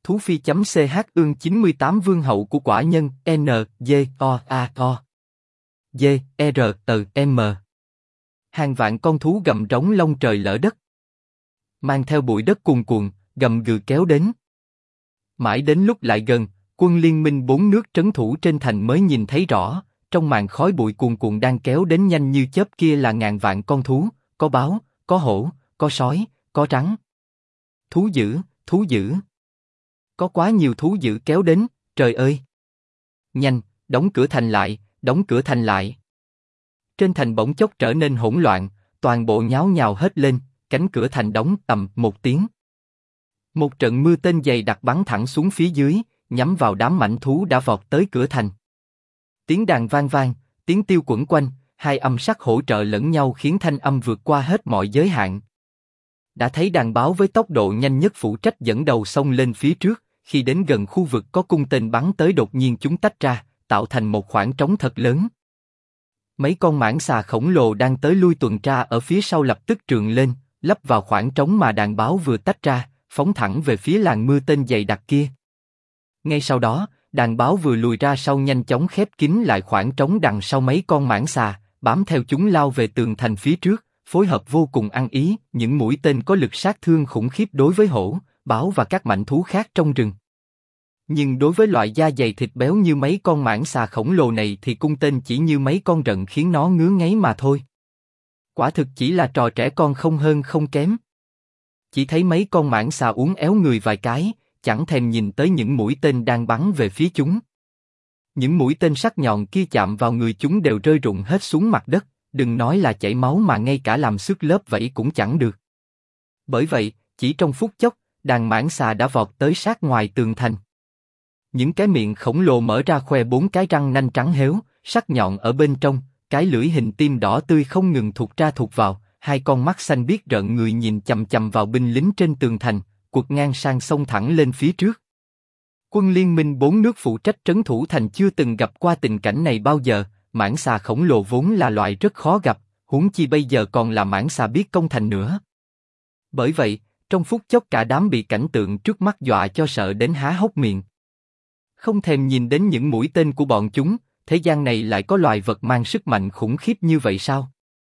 Thú phi .ch ương 98 vương hậu của quả nhân N, G, O, A, O. D, R, T, M. Hàng vạn con thú gầm rống long trời lở đất. Mang theo bụi đất cuồn cuộn, gầm gừ kéo đến. Mãi đến lúc lại gần, quân liên minh 4 nước trấn thủ trên thành mới nhìn thấy rõ, trong màn khói bụi cuồn cuộn đang kéo đến nhanh như chớp kia là ngàn vạn con thú, có báo, có hổ, có sói, có rắn. Thú dữ, thú dữ. Có quá nhiều thú dữ kéo đến, trời ơi! Nhanh, đóng cửa thành lại, đóng cửa thành lại. Trên thành bỗng chốc trở nên hỗn loạn, toàn bộ nháo nhào hết lên, cánh cửa thành đóng tầm một tiếng. Một trận mưa tên dày đặc bắn thẳng xuống phía dưới, nhắm vào đám mãnh thú đã vọt tới cửa thành. Tiếng đàn vang vang, tiếng tiêu quẩn quanh, hai âm sắc hỗ trợ lẫn nhau khiến thanh âm vượt qua hết mọi giới hạn. Đã thấy đàn báo với tốc độ nhanh nhất phụ trách dẫn đầu xông lên phía trước, khi đến gần khu vực có cung tên bắn tới đột nhiên chúng tách ra, tạo thành một khoảng trống thật lớn. Mấy con mãng xà khổng lồ đang tới lui tuần tra ở phía sau lập tức trườn lên, lấp vào khoảng trống mà đàn báo vừa tách ra, phóng thẳng về phía làn mưa tên dày đặc kia. Ngay sau đó, đàn báo vừa lùi ra sau nhanh chóng khép kín lại khoảng trống đằng sau mấy con mãng xà, bám theo chúng lao về tường thành phía trước, phối hợp vô cùng ăn ý, những mũi tên có lực sát thương khủng khiếp đối với hổ, báo và các mãnh thú khác trong rừng. Nhưng đối với loại da dày thịt béo như mấy con mãng xà khổng lồ này thì cung tên chỉ như mấy con rận khiến nó ngứa ngáy mà thôi. Quả thực chỉ là trò trẻ con không hơn không kém. Chỉ thấy mấy con mãng xà uốn éo người vài cái, chẳng thèm nhìn tới những mũi tên đang bắn về phía chúng. Những mũi tên sắc nhọn kia chạm vào người chúng đều rơi rụng hết xuống mặt đất, đừng nói là chảy máu mà ngay cả làm xước lớp vảy cũng chẳng được. Bởi vậy, chỉ trong phút chốc, đàn mãng xà đã vọt tới sát ngoài tường thành. Những cái miệng khổng lồ mở ra khoe 4 cái răng nanh trắng héo, sắc nhọn ở bên trong, cái lưỡi hình tim đỏ tươi không ngừng thụt ra thụt vào, hai con mắt xanh biếc rợn người nhìn chằm chằm vào binh lính trên tường thành, quật ngang sang xông thẳng lên phía trước. Quân liên minh 4 nước phụ trách trấn thủ thành chưa từng gặp qua tình cảnh này bao giờ, mãng xà khổng lồ vốn là loại rất khó gặp, huống chi bây giờ còn là mãng xà biết công thành nữa. Bởi vậy, trong phút chốc cả đám bị cảnh tượng trước mắt dọa cho sợ đến há hốc miệng. Không thèm nhìn đến những mũi tên của bọn chúng, thế gian này lại có loài vật mang sức mạnh khủng khiếp như vậy sao?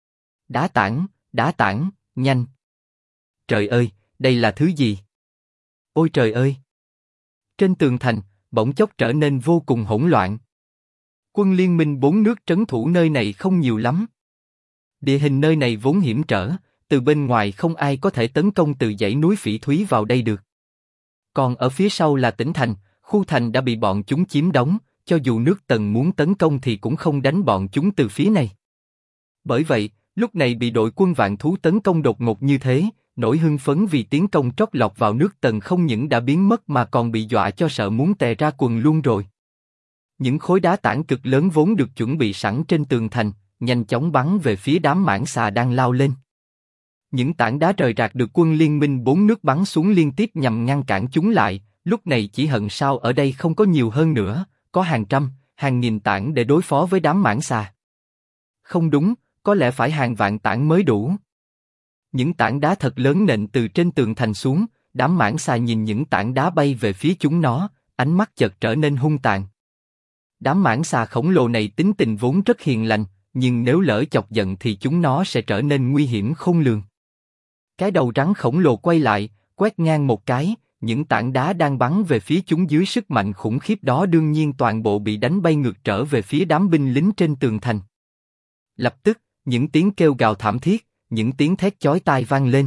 Đá tảng, nhanh! Trời ơi, đây là thứ gì? Ôi trời ơi! Trên tường thành, bỗng chốc trở nên vô cùng hỗn loạn. Quân liên minh 4 nước trấn thủ nơi này không nhiều lắm. Địa hình nơi này vốn hiểm trở, từ bên ngoài không ai có thể tấn công từ dãy núi phỉ thúy vào đây được. Còn ở phía sau là tỉnh thành, khu thành đã bị bọn chúng chiếm đóng, cho dù nước Tần muốn tấn công thì cũng không đánh bọn chúng từ phía này. Bởi vậy, lúc này bị đội quân vạn thú tấn công đột ngột như thế, nỗi hưng phấn vì tiến công trót lọt vào nước Tần không những đã biến mất mà còn bị dọa cho sợ muốn tè ra quần luôn rồi. Những khối đá tảng cực lớn vốn được chuẩn bị sẵn trên tường thành, nhanh chóng bắn về phía đám mãng xà đang lao lên. Những tảng đá rời rạc được quân liên minh 4 nước bắn xuống liên tiếp nhằm ngăn cản chúng lại, lúc này chỉ hận sao ở đây không có nhiều hơn nữa, có hàng trăm, hàng nghìn tảng để đối phó với đám mãng xà. Không đúng, có lẽ phải hàng vạn tảng mới đủ. Những tảng đá thật lớn nện từ trên tường thành xuống, đám mãng xà nhìn những tảng đá bay về phía chúng nó, ánh mắt chợt trở nên hung tàn. Đám mãng xà khổng lồ này tính tình vốn rất hiền lành, nhưng nếu lỡ chọc giận thì chúng nó sẽ trở nên nguy hiểm khôn lường. Cái đầu rắn khổng lồ quay lại, quét ngang một cái, những tảng đá đang bắn về phía chúng dưới sức mạnh khủng khiếp đó đương nhiên toàn bộ bị đánh bay ngược trở về phía đám binh lính trên tường thành. Lập tức, những tiếng kêu gào thảm thiết, những tiếng thét chói tai vang lên.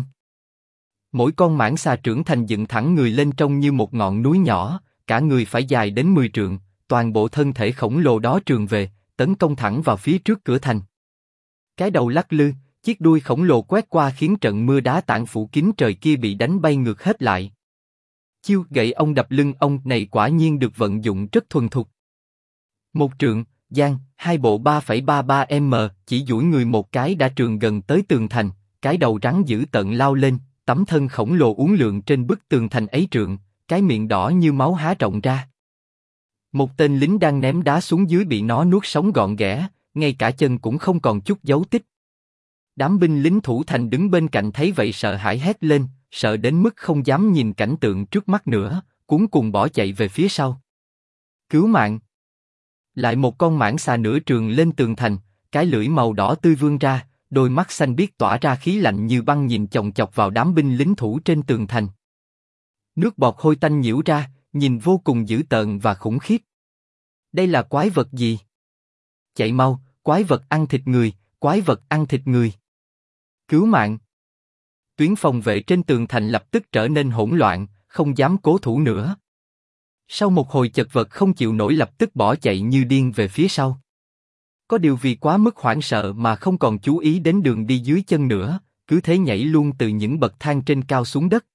Mỗi con mãng xà trưởng thành dựng thẳng người lên trông như một ngọn núi nhỏ, cả người phải dài đến 10 trượng, toàn bộ thân thể khổng lồ đó trườn về, tấn công thẳng vào phía trước cửa thành. Cái đầu lắc lư, chiếc đuôi khổng lồ quét qua khiến trận mưa đá tảng phủ kín trời kia bị đánh bay ngược hết lại. Chiêu gậy ông đập lưng ông này quả nhiên được vận dụng rất thuần thục. Một trượng, giang, hai bộ 3,33 m, chỉ duỗi người một cái đã trườn gần tới tường thành, cái đầu rắn dữ tợn lao lên, tấm thân khổng lồ uốn lượn trên bức tường thành ấy trượng, cái miệng đỏ như máu há rộng ra. Một tên lính đang ném đá xuống dưới bị nó nuốt sống gọn ghẽ, ngay cả chân cũng không còn chút dấu tích. Đám binh lính thủ thành đứng bên cạnh thấy vậy sợ hãi hét lên, sợ đến mức không dám nhìn cảnh tượng trước mắt nữa, cuống cuồng bỏ chạy về phía sau. Cứu mạng! Lại một con mãng xà nửa trường lên tường thành, cái lưỡi màu đỏ tươi vươn ra, đôi mắt xanh biếc tỏa ra khí lạnh như băng nhìn chòng chọc vào đám binh lính thủ trên tường thành. Nước bọt hôi tanh nhiễu ra, nhìn vô cùng dữ tợn và khủng khiếp. Đây là quái vật gì? Chạy mau, quái vật ăn thịt người, quái vật ăn thịt người. Cứu mạng! Tuyến phòng vệ trên tường thành lập tức trở nên hỗn loạn, không dám cố thủ nữa. Sau một hồi chật vật không chịu nổi lập tức bỏ chạy như điên về phía sau. Có điều vì quá mức hoảng sợ mà không còn chú ý đến đường đi dưới chân nữa, cứ thế nhảy luôn từ những bậc thang trên cao xuống đất.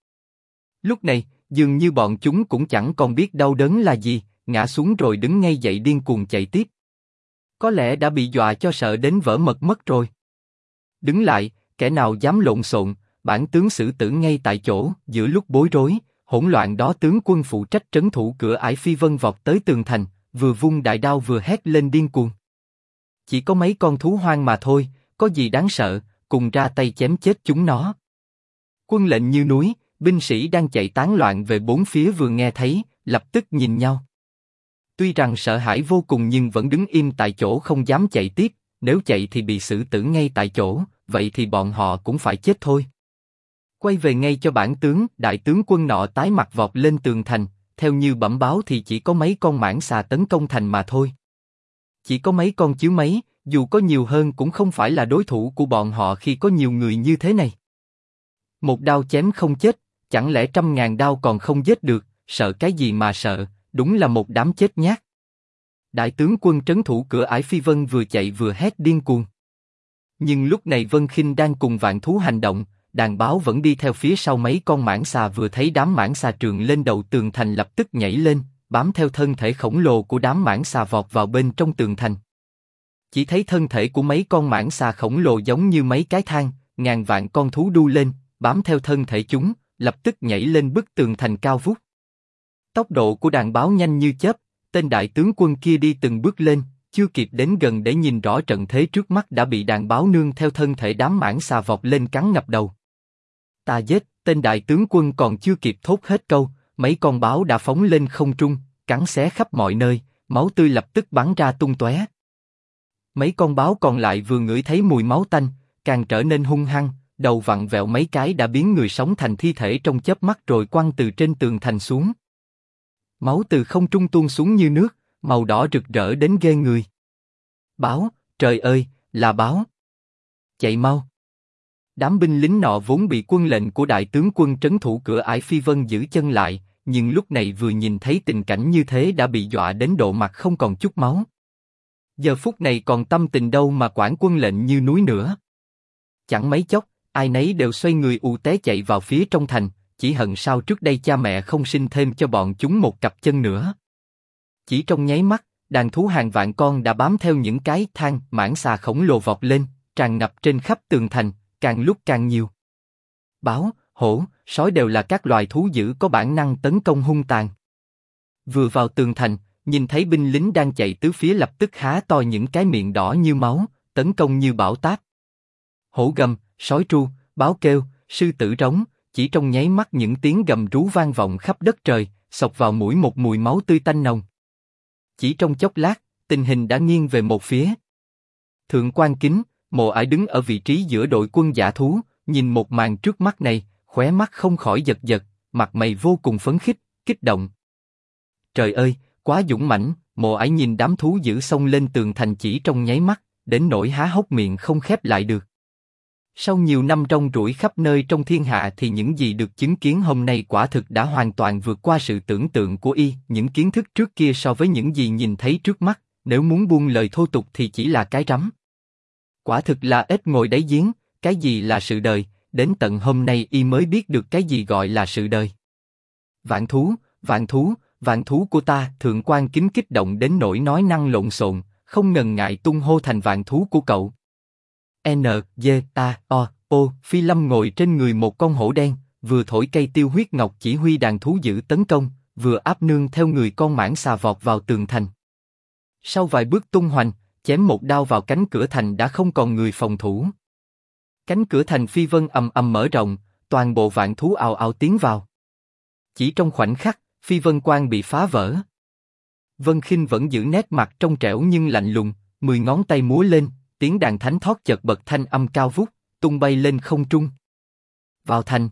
Lúc này, dường như bọn chúng cũng chẳng còn biết đau đớn là gì, ngã xuống rồi đứng ngay dậy điên cuồng chạy tiếp. Có lẽ đã bị dọa cho sợ đến vỡ mật mất rồi. Đứng lại, kẻ nào dám lộn xộn, bản tướng xử tử ngay tại chỗ. Giữa lúc bối rối, hỗn loạn đó tướng quân phụ trách trấn thủ cửa ải Phi Vân vọt tới tường thành, vừa vung đại đao vừa hét lên điên cuồng. Chỉ có mấy con thú hoang mà thôi, có gì đáng sợ, cùng ra tay chém chết chúng nó. Quân lệnh như núi, binh sĩ đang chạy tán loạn về bốn phía vừa nghe thấy, lập tức nhìn nhau. Tuy rằng sợ hãi vô cùng nhưng vẫn đứng im tại chỗ không dám chạy tiếp, nếu chạy thì bị xử tử ngay tại chỗ, vậy thì bọn họ cũng phải chết thôi. Quay về ngay cho bản tướng, đại tướng quân nọ tái mặt vọt lên tường thành, theo như bẩm báo thì chỉ có mấy con mãng xà tấn công thành mà thôi. Chỉ có mấy con chứ mấy, dù có nhiều hơn cũng không phải là đối thủ của bọn họ khi có nhiều người như thế này. Một đao chém không chết, chẳng lẽ 100.000 đao còn không giết được, sợ cái gì mà sợ, đúng là một đám chết nhát. Đại tướng quân trấn thủ cửa ải Phi Vân vừa chạy vừa hét điên cuồng. Nhưng lúc này Vân Khinh đang cùng vạn thú hành động, đàn báo vẫn đi theo phía sau mấy con mãng xà vừa thấy đám mãng xà trườn lên đầu tường thành lập tức nhảy lên, bám theo thân thể khổng lồ của đám mãng xà vọt vào bên trong tường thành. Chỉ thấy thân thể của mấy con mãng xà khổng lồ giống như mấy cái thang, ngàn vạn con thú đu lên, bám theo thân thể chúng, lập tức nhảy lên bức tường thành cao vút. Tốc độ của đàn báo nhanh như chớp, tên đại tướng quân kia đi từng bước lên, chưa kịp đến gần để nhìn rõ trận thế trước mắt đã bị đàn báo nương theo thân thể đám mãng xà vọt lên cắn ngập đầu. Ta giết, tên đại tướng quân còn chưa kịp thốt hết câu, mấy con báo đã phóng lên không trung, cắn xé khắp mọi nơi, máu tươi lập tức bắn ra tung tóe. Mấy con báo còn lại vừa ngửi thấy mùi máu tanh, càng trở nên hung hăng, đầu vặn vẹo mấy cái đã biến người sống thành thi thể trong chớp mắt rồi quăng từ trên tường thành xuống. Máu từ không trung tuôn xuống như nước, màu đỏ rực rỡ đến ghê người. Báo, trời ơi, là báo! Chạy mau! Đám binh lính nọ vốn bị quân lệnh của đại tướng quân trấn thủ cửa ải Phi Vân giữ chân lại, nhưng lúc này vừa nhìn thấy tình cảnh như thế đã bị dọa đến độ mặt không còn chút máu. Giờ phút này còn tâm tình đâu mà quản quân lệnh như núi nữa. Chẳng mấy chốc, ai nấy đều xoay người ù té chạy vào phía trong thành, chỉ hận sao trước đây cha mẹ không sinh thêm cho bọn chúng một cặp chân nữa. Chỉ trong nháy mắt, đàn thú hàng vạn con đã bám theo những cái thang mãng xà khổng lồ vọt lên, tràn ngập trên khắp tường thành, càng lúc càng nhiều. Báo, hổ, sói đều là các loài thú dữ có bản năng tấn công hung tàn. Vừa vào tường thành, nhìn thấy binh lính đang chạy tứ phía lập tức há to những cái miệng đỏ như máu, tấn công như bão táp. Hổ gầm, sói tru, báo kêu, sư tử rống, chỉ trong nháy mắt những tiếng gầm rú vang vọng khắp đất trời, xộc vào mũi một mùi máu tươi tanh nồng. Chỉ trong chốc lát, tình hình đã nghiêng về một phía. Thượng quan Kính, Mộ Ải đứng ở vị trí giữa đội quân dã thú, nhìn một màn trước mắt này, khóe mắt không khỏi giật giật, mặt mày vô cùng phấn khích, kích động. Trời ơi, quá dũng mãnh! Mộ Ải nhìn đám thú dữ xông lên tường thành chỉ trong nháy mắt, đến nỗi há hốc miệng không khép lại được. Sau nhiều năm rong ruổi khắp nơi trong thiên hạ thì những gì được chứng kiến hôm nay quả thực đã hoàn toàn vượt qua sự tưởng tượng của y. Những kiến thức trước kia so với những gì nhìn thấy trước mắt, nếu muốn buông lời thô tục thì chỉ là cái rắm. Quả thực là ếch ngồi đáy giếng, cái gì là sự đời, đến tận hôm nay y mới biết được cái gì gọi là sự đời. Vạn thú, vạn thú, vạn thú của ta! Thượng quan Kính kích động đến nỗi nói năng lộn xộn, không ngần ngại tung hô thành vạn thú của cậu. N.G.A.O. Phi Lâm ngồi trên người một con hổ đen, vừa thổi cây tiêu huyết ngọc chỉ huy đàn thú dữ tấn công, vừa áp nương theo người con mãng xà vọt vào tường thành. Sau vài bước tung hoành, chém một đao vào cánh cửa thành đã không còn người phòng thủ. Cánh cửa thành Phi Vân ầm ầm mở rộng, toàn bộ vạn thú ào ào tiến vào. Chỉ trong khoảnh khắc, phi vân quan bị phá vỡ. Vân Khinh vẫn giữ nét mặt trong trẻo nhưng lạnh lùng, 10 ngón tay múa lên, tiếng đàn thánh thót chợt bật thanh âm cao vút, tung bay lên không trung. Vào thành.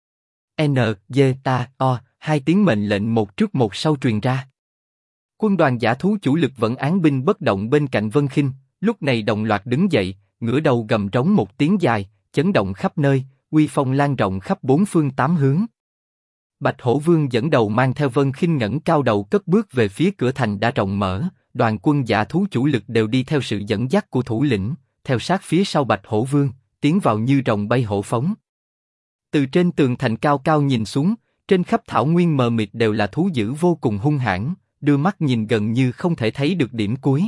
N, G, Ta, O, hai tiếng mệnh lệnh một trước một sau truyền ra. Quân đoàn dã thú chủ lực vẫn án binh bất động bên cạnh Vân Khinh, lúc này đồng loạt đứng dậy, ngửa đầu gầm trống một tiếng dài, chấn động khắp nơi, uy phong lan rộng khắp bốn phương tám hướng. Bạch Hổ Vương dẫn đầu mang theo Vân Khinh ngẩng cao đầu cất bước về phía cửa thành đã rộng mở, đoàn quân dã thú chủ lực đều đi theo sự dẫn dắt của thủ lĩnh, theo sát phía sau Bạch Hổ Vương, tiến vào như rồng bay hổ phóng. Từ trên tường thành cao cao nhìn xuống, trên khắp thảo nguyên mờ mịt đều là thú dữ vô cùng hung hãn, đưa mắt nhìn gần như không thể thấy được điểm cuối.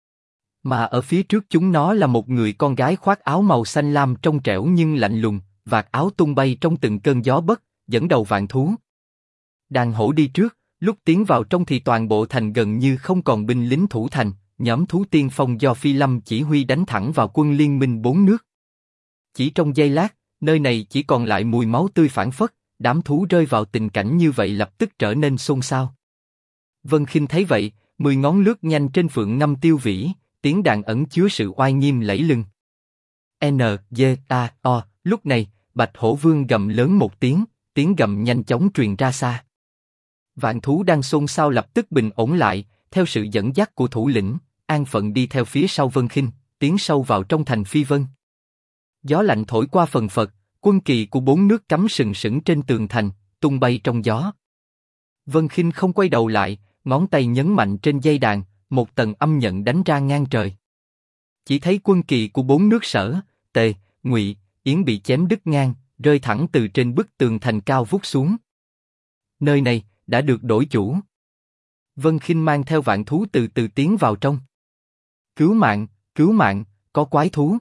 Mà ở phía trước chúng nó là một người con gái khoác áo màu xanh lam trong trẻo nhưng lạnh lùng, vạt áo tung bay trong từng cơn gió bất, dẫn đầu vạn thú. Đàn hổ đi trước, lúc tiến vào trong thì toàn bộ thành gần như không còn binh lính thủ thành, nhóm thú tiên phong do Phi Lâm chỉ huy đánh thẳng vào quân liên minh bốn nước. Chỉ trong giây lát, nơi này chỉ còn lại mùi máu tươi phảng phất, đám thú rơi vào tình cảnh như vậy lập tức trở nên xôn xao. Vân Khinh thấy vậy, 10 ngón lướt nhanh trên phượng ngâm tiêu vĩ, tiếng đàn ẩn chứa sự oai nghiêm lẫy lừng. N, G, Ta, O, lúc này, Bạch Hổ Vương gầm lớn một tiếng, tiếng gầm nhanh chóng truyền ra xa. Vạn thú đang xôn xao lập tức bình ổn lại, theo sự dẫn dắt của thủ lĩnh, an phận đi theo phía sau Vân Khinh, tiến sâu vào trong thành Phi Vân. Gió lạnh thổi qua phần phật, quân kỳ của bốn nước cắm sừng sững trên tường thành, tung bay trong gió. Vân Khinh không quay đầu lại, ngón tay nhấn mạnh trên dây đàn, một tầng âm nhận đánh ra ngang trời. Chỉ thấy quân kỳ của bốn nước Sở, Tề, Ngụy, Yến bị chém đứt ngang, rơi thẳng từ trên bức tường thành cao vút xuống. Nơi này đã được đổi chủ. Vân Khinh mang theo vạn thú từ từ tiến vào trong. Cứu mạng, có quái thú.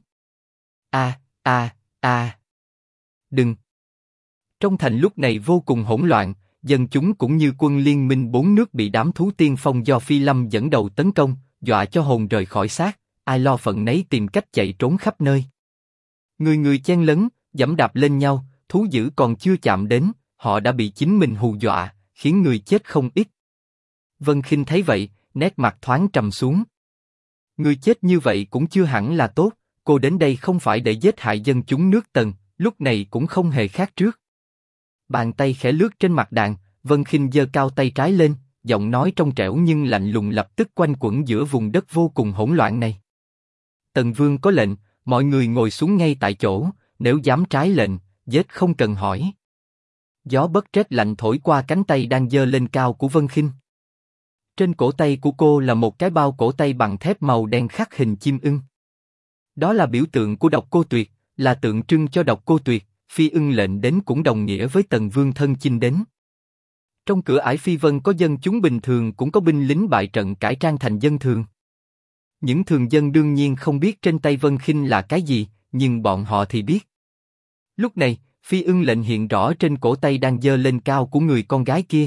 Đừng. Trong thành lúc này vô cùng hỗn loạn, dân chúng cũng như quân liên minh bốn nước bị đám thú tiên phong do Phi Lâm dẫn đầu tấn công, dọa cho hồn rời khỏi xác, ai lo phận nấy tìm cách chạy trốn khắp nơi. Người người chen lấn, giẫm đạp lên nhau, thú dữ còn chưa chạm đến, họ đã bị chính mình hù dọa, khiến người chết không ít. Vân Khinh thấy vậy, nét mặt thoáng trầm xuống. Người chết như vậy cũng chưa hẳn là tốt, cô đến đây không phải để giết hại dân chúng nước Tần, lúc này cũng không hề khác trước. Bàn tay khẽ lướt trên mặt đàn, Vân Khinh giơ cao tay trái lên, giọng nói trong trẻo nhưng lạnh lùng lập tức quanh quẩn giữa vùng đất vô cùng hỗn loạn này. Tần Vương có lệnh, mọi người ngồi xuống ngay tại chỗ, nếu dám trái lệnh, giết không cần hỏi. Gió bất rét lạnh thổi qua cánh tay đang giơ lên cao của Vân Khinh. Trên cổ tay của cô là một cái bao cổ tay bằng thép màu đen khắc hình chim ưng. Đó là biểu tượng của Độc Cô Tuyệt, là tượng trưng cho Độc Cô Tuyệt. Phi ưng lệnh đến cũng đồng nghĩa với Tần Vương thân chinh đến. Trong cửa ải Phi Vân có dân chúng bình thường cũng có binh lính bại trận cải trang thành dân thường. Những thường dân đương nhiên không biết trên tay Vân Khinh là cái gì, nhưng bọn họ thì biết. Lúc này, Phi ưng lệnh hiện rõ trên cổ tay đang giơ lên cao của người con gái kia.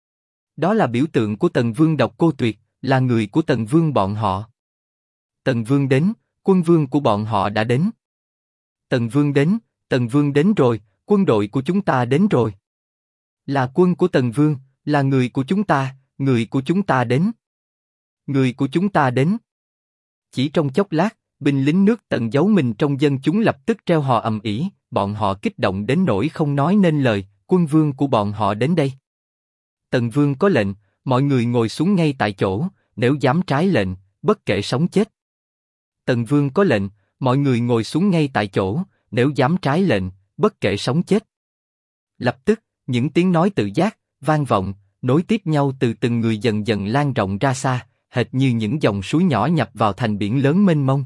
Đó là biểu tượng của Tần Vương Độc Cô Tuyệt, là người của Tần Vương bọn họ. Tần Vương đến, quân vương của bọn họ đã đến. Tần Vương đến rồi, quân đội của chúng ta đến rồi. Là quân của Tần Vương, là người của chúng ta, người của chúng ta đến. Người của chúng ta đến. Chỉ trong chốc lát, binh lính nước Tần giấu mình trong dân chúng lập tức reo hò ầm ĩ, bọn họ kích động đến nỗi không nói nên lời, quân vương của bọn họ đến đây. Tần Vương có lệnh, mọi người ngồi xuống ngay tại chỗ, nếu dám trái lệnh, bất kể sống chết. Tần Vương có lệnh, mọi người ngồi xuống ngay tại chỗ, nếu dám trái lệnh, bất kể sống chết. Lập tức, những tiếng nói tự giác, vang vọng, nối tiếp nhau từ từng người dần dần lan rộng ra xa, hệt như những dòng suối nhỏ nhập vào thành biển lớn mênh mông.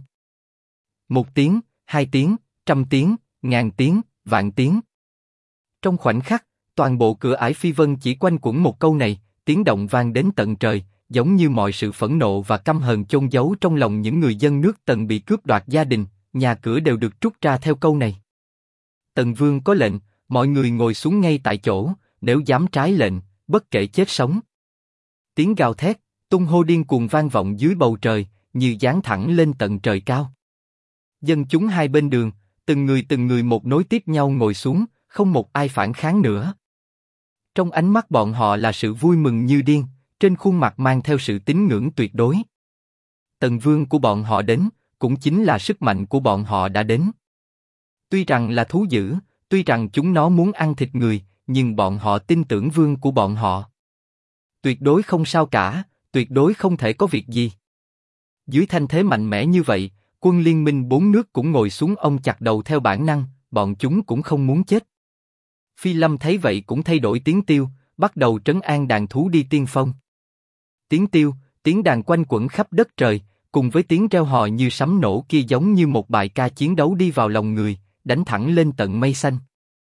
1 tiếng, 2 tiếng, 100 tiếng, 1000 tiếng, vạn tiếng. Trong khoảnh khắc, toàn bộ cửa ải Phi Vân chỉ quanh quẩn một câu này, tiếng động vang đến tận trời, giống như mọi sự phẫn nộ và căm hờn chôn giấu trong lòng những người dân nước Tần bị cướp đoạt gia đình, nhà cửa đều được trút ra theo câu này. Tần Vương có lệnh, mọi người ngồi xuống ngay tại chỗ, nếu dám trái lệnh, bất kể chết sống. Tiếng gào thét, tung hô điên cuồng vang vọng dưới bầu trời, như giáng thẳng lên tận trời cao. Dân chúng hai bên đường, từng người một nối tiếp nhau ngồi xuống, không một ai phản kháng nữa. Trong ánh mắt bọn họ là sự vui mừng như điên, trên khuôn mặt mang theo sự tín ngưỡng tuyệt đối. Tần vương của bọn họ đến, cũng chính là sức mạnh của bọn họ đã đến. Tuy rằng là thú dữ, tuy rằng chúng nó muốn ăn thịt người, nhưng bọn họ tin tưởng vương của bọn họ. Tuyệt đối không sao cả, tuyệt đối không thể có việc gì. Dưới thanh thế mạnh mẽ như vậy, quân liên minh 4 nước cũng ngồi xuống ôm chặt đầu theo bản năng, bọn chúng cũng không muốn chết. Phi Lâm thấy vậy cũng thay đổi tiếng tiêu, bắt đầu trấn an đàn thú đi tiên phong. Tiếng tiêu, tiếng đàn quanh quẩn khắp đất trời, cùng với tiếng reo hò như sấm nổ kia giống như một bài ca chiến đấu đi vào lòng người, đánh thẳng lên tận mây xanh.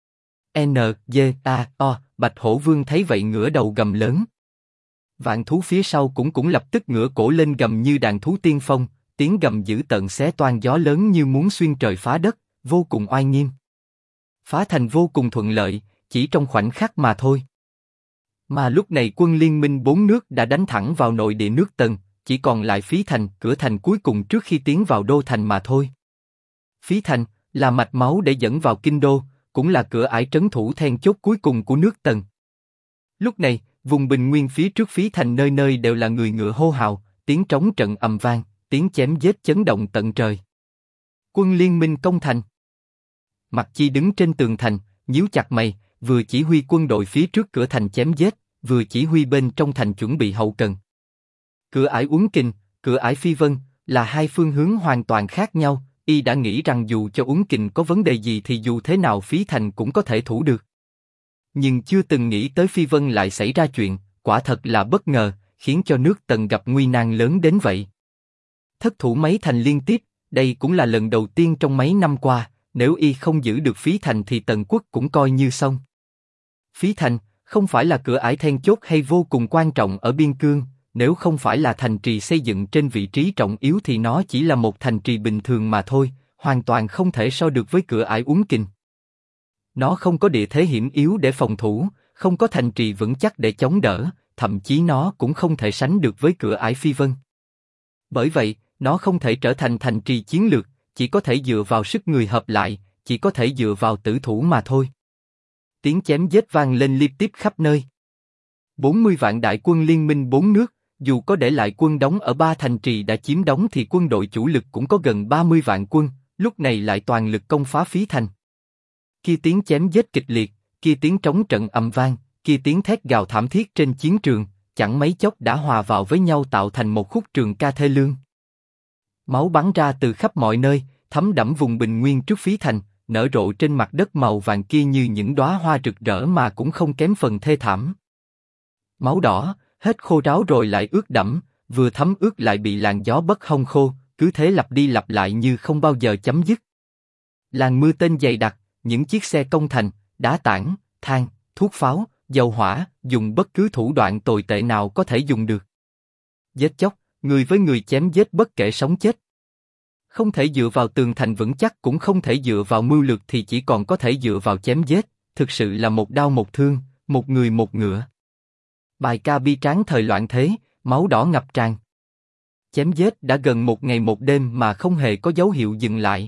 N.G.A.O. Bạch Hổ Vương thấy vậy ngửa đầu gầm lớn. Vạn thú phía sau cũng lập tức ngửa cổ lên gầm như đàn thú tiên phong, tiếng gầm dữ tợn xé toang gió lớn như muốn xuyên trời phá đất, vô cùng oai nghiêm. Phá thành vô cùng thuận lợi, chỉ trong khoảnh khắc mà thôi. Mà lúc này quân liên minh 4 nước đã đánh thẳng vào nội địa nước Tần, chỉ còn lại Phí Thành, cửa thành cuối cùng trước khi tiến vào đô thành mà thôi. Phí Thành là mạch máu để dẫn vào kinh đô, cũng là cửa ải trấn thủ then chốt cuối cùng của nước Tần. Lúc này, vùng bình nguyên phía trước Phí Thành nơi nơi đều là người ngựa hô hào, tiếng trống trận ầm vang, tiếng chém giết chấn động tận trời. Quân liên minh công thành. Mặc Chi đứng trên tường thành, nhíu chặt mày, vừa chỉ huy quân đội phía trước cửa thành chém giết, vừa chỉ huy bên trong thành chuẩn bị hậu cần. Cửa ải Uốn Kình, cửa ải Phi Vân là hai phương hướng hoàn toàn khác nhau. Y đã nghĩ rằng dù cho Uốn Kình có vấn đề gì thì dù thế nào Phí Thành cũng có thể thủ được. Nhưng chưa từng nghĩ tới Phi Vân lại xảy ra chuyện, quả thật là bất ngờ, khiến cho nước Tần gặp nguy nan lớn đến vậy. Thất thủ mấy thành liên tiếp, đây cũng là lần đầu tiên trong mấy năm qua, nếu Y không giữ được Phí Thành thì Tần quốc cũng coi như xong. Phí Thành không phải là cửa ải then chốt hay vô cùng quan trọng ở biên cương, nếu không phải là thành trì xây dựng trên vị trí trọng yếu thì nó chỉ là một thành trì bình thường mà thôi, hoàn toàn không thể so được với cửa ải Uốn Kình. Nó không có địa thế hiểm yếu để phòng thủ, không có thành trì vững chắc để chống đỡ, thậm chí nó cũng không thể sánh được với cửa ải Phi Vân. Bởi vậy, nó không thể trở thành thành trì chiến lược, chỉ có thể dựa vào sức người hợp lại, chỉ có thể dựa vào tử thủ mà thôi. Tiếng chém giết vang lên liên tiếp khắp nơi. 40 vạn đại quân liên minh 4 nước, dù có để lại quân đóng ở 3 thành trì đã chiếm đóng thì quân đội chủ lực cũng có gần 30 vạn quân, lúc này lại toàn lực công phá Phí Thành. Kia tiếng chém giết kịch liệt, kia tiếng trống trận ầm vang, kia tiếng thét gào thảm thiết trên chiến trường, chẳng mấy chốc đã hòa vào với nhau tạo thành một khúc trường ca thê lương. Máu bắn ra từ khắp mọi nơi, thấm đẫm vùng bình nguyên trước Phí Thành, nở rộ trên mặt đất màu vàng kia như những đóa hoa rực rỡ mà cũng không kém phần thê thảm. Máu đỏ, hết khô ráo rồi lại ướt đẫm, vừa thấm ướt lại bị làn gió bất hông khô, cứ thế lặp đi lặp lại như không bao giờ chấm dứt. Làn mưa tên dày đặc, những chiếc xe công thành, đá tảng, than, thuốc pháo, dầu hỏa, dùng bất cứ thủ đoạn tồi tệ nào có thể dùng được. Giết chóc, người với người chém giết bất kể sống chết. Không thể dựa vào tường thành vững chắc cũng không thể dựa vào mưu lược thì chỉ còn có thể dựa vào chém giết, thực sự là một đao một thương, một người một ngựa. Bài ca bi tráng thời loạn thế, máu đỏ ngập tràn. Chém giết đã gần một ngày một đêm mà không hề có dấu hiệu dừng lại.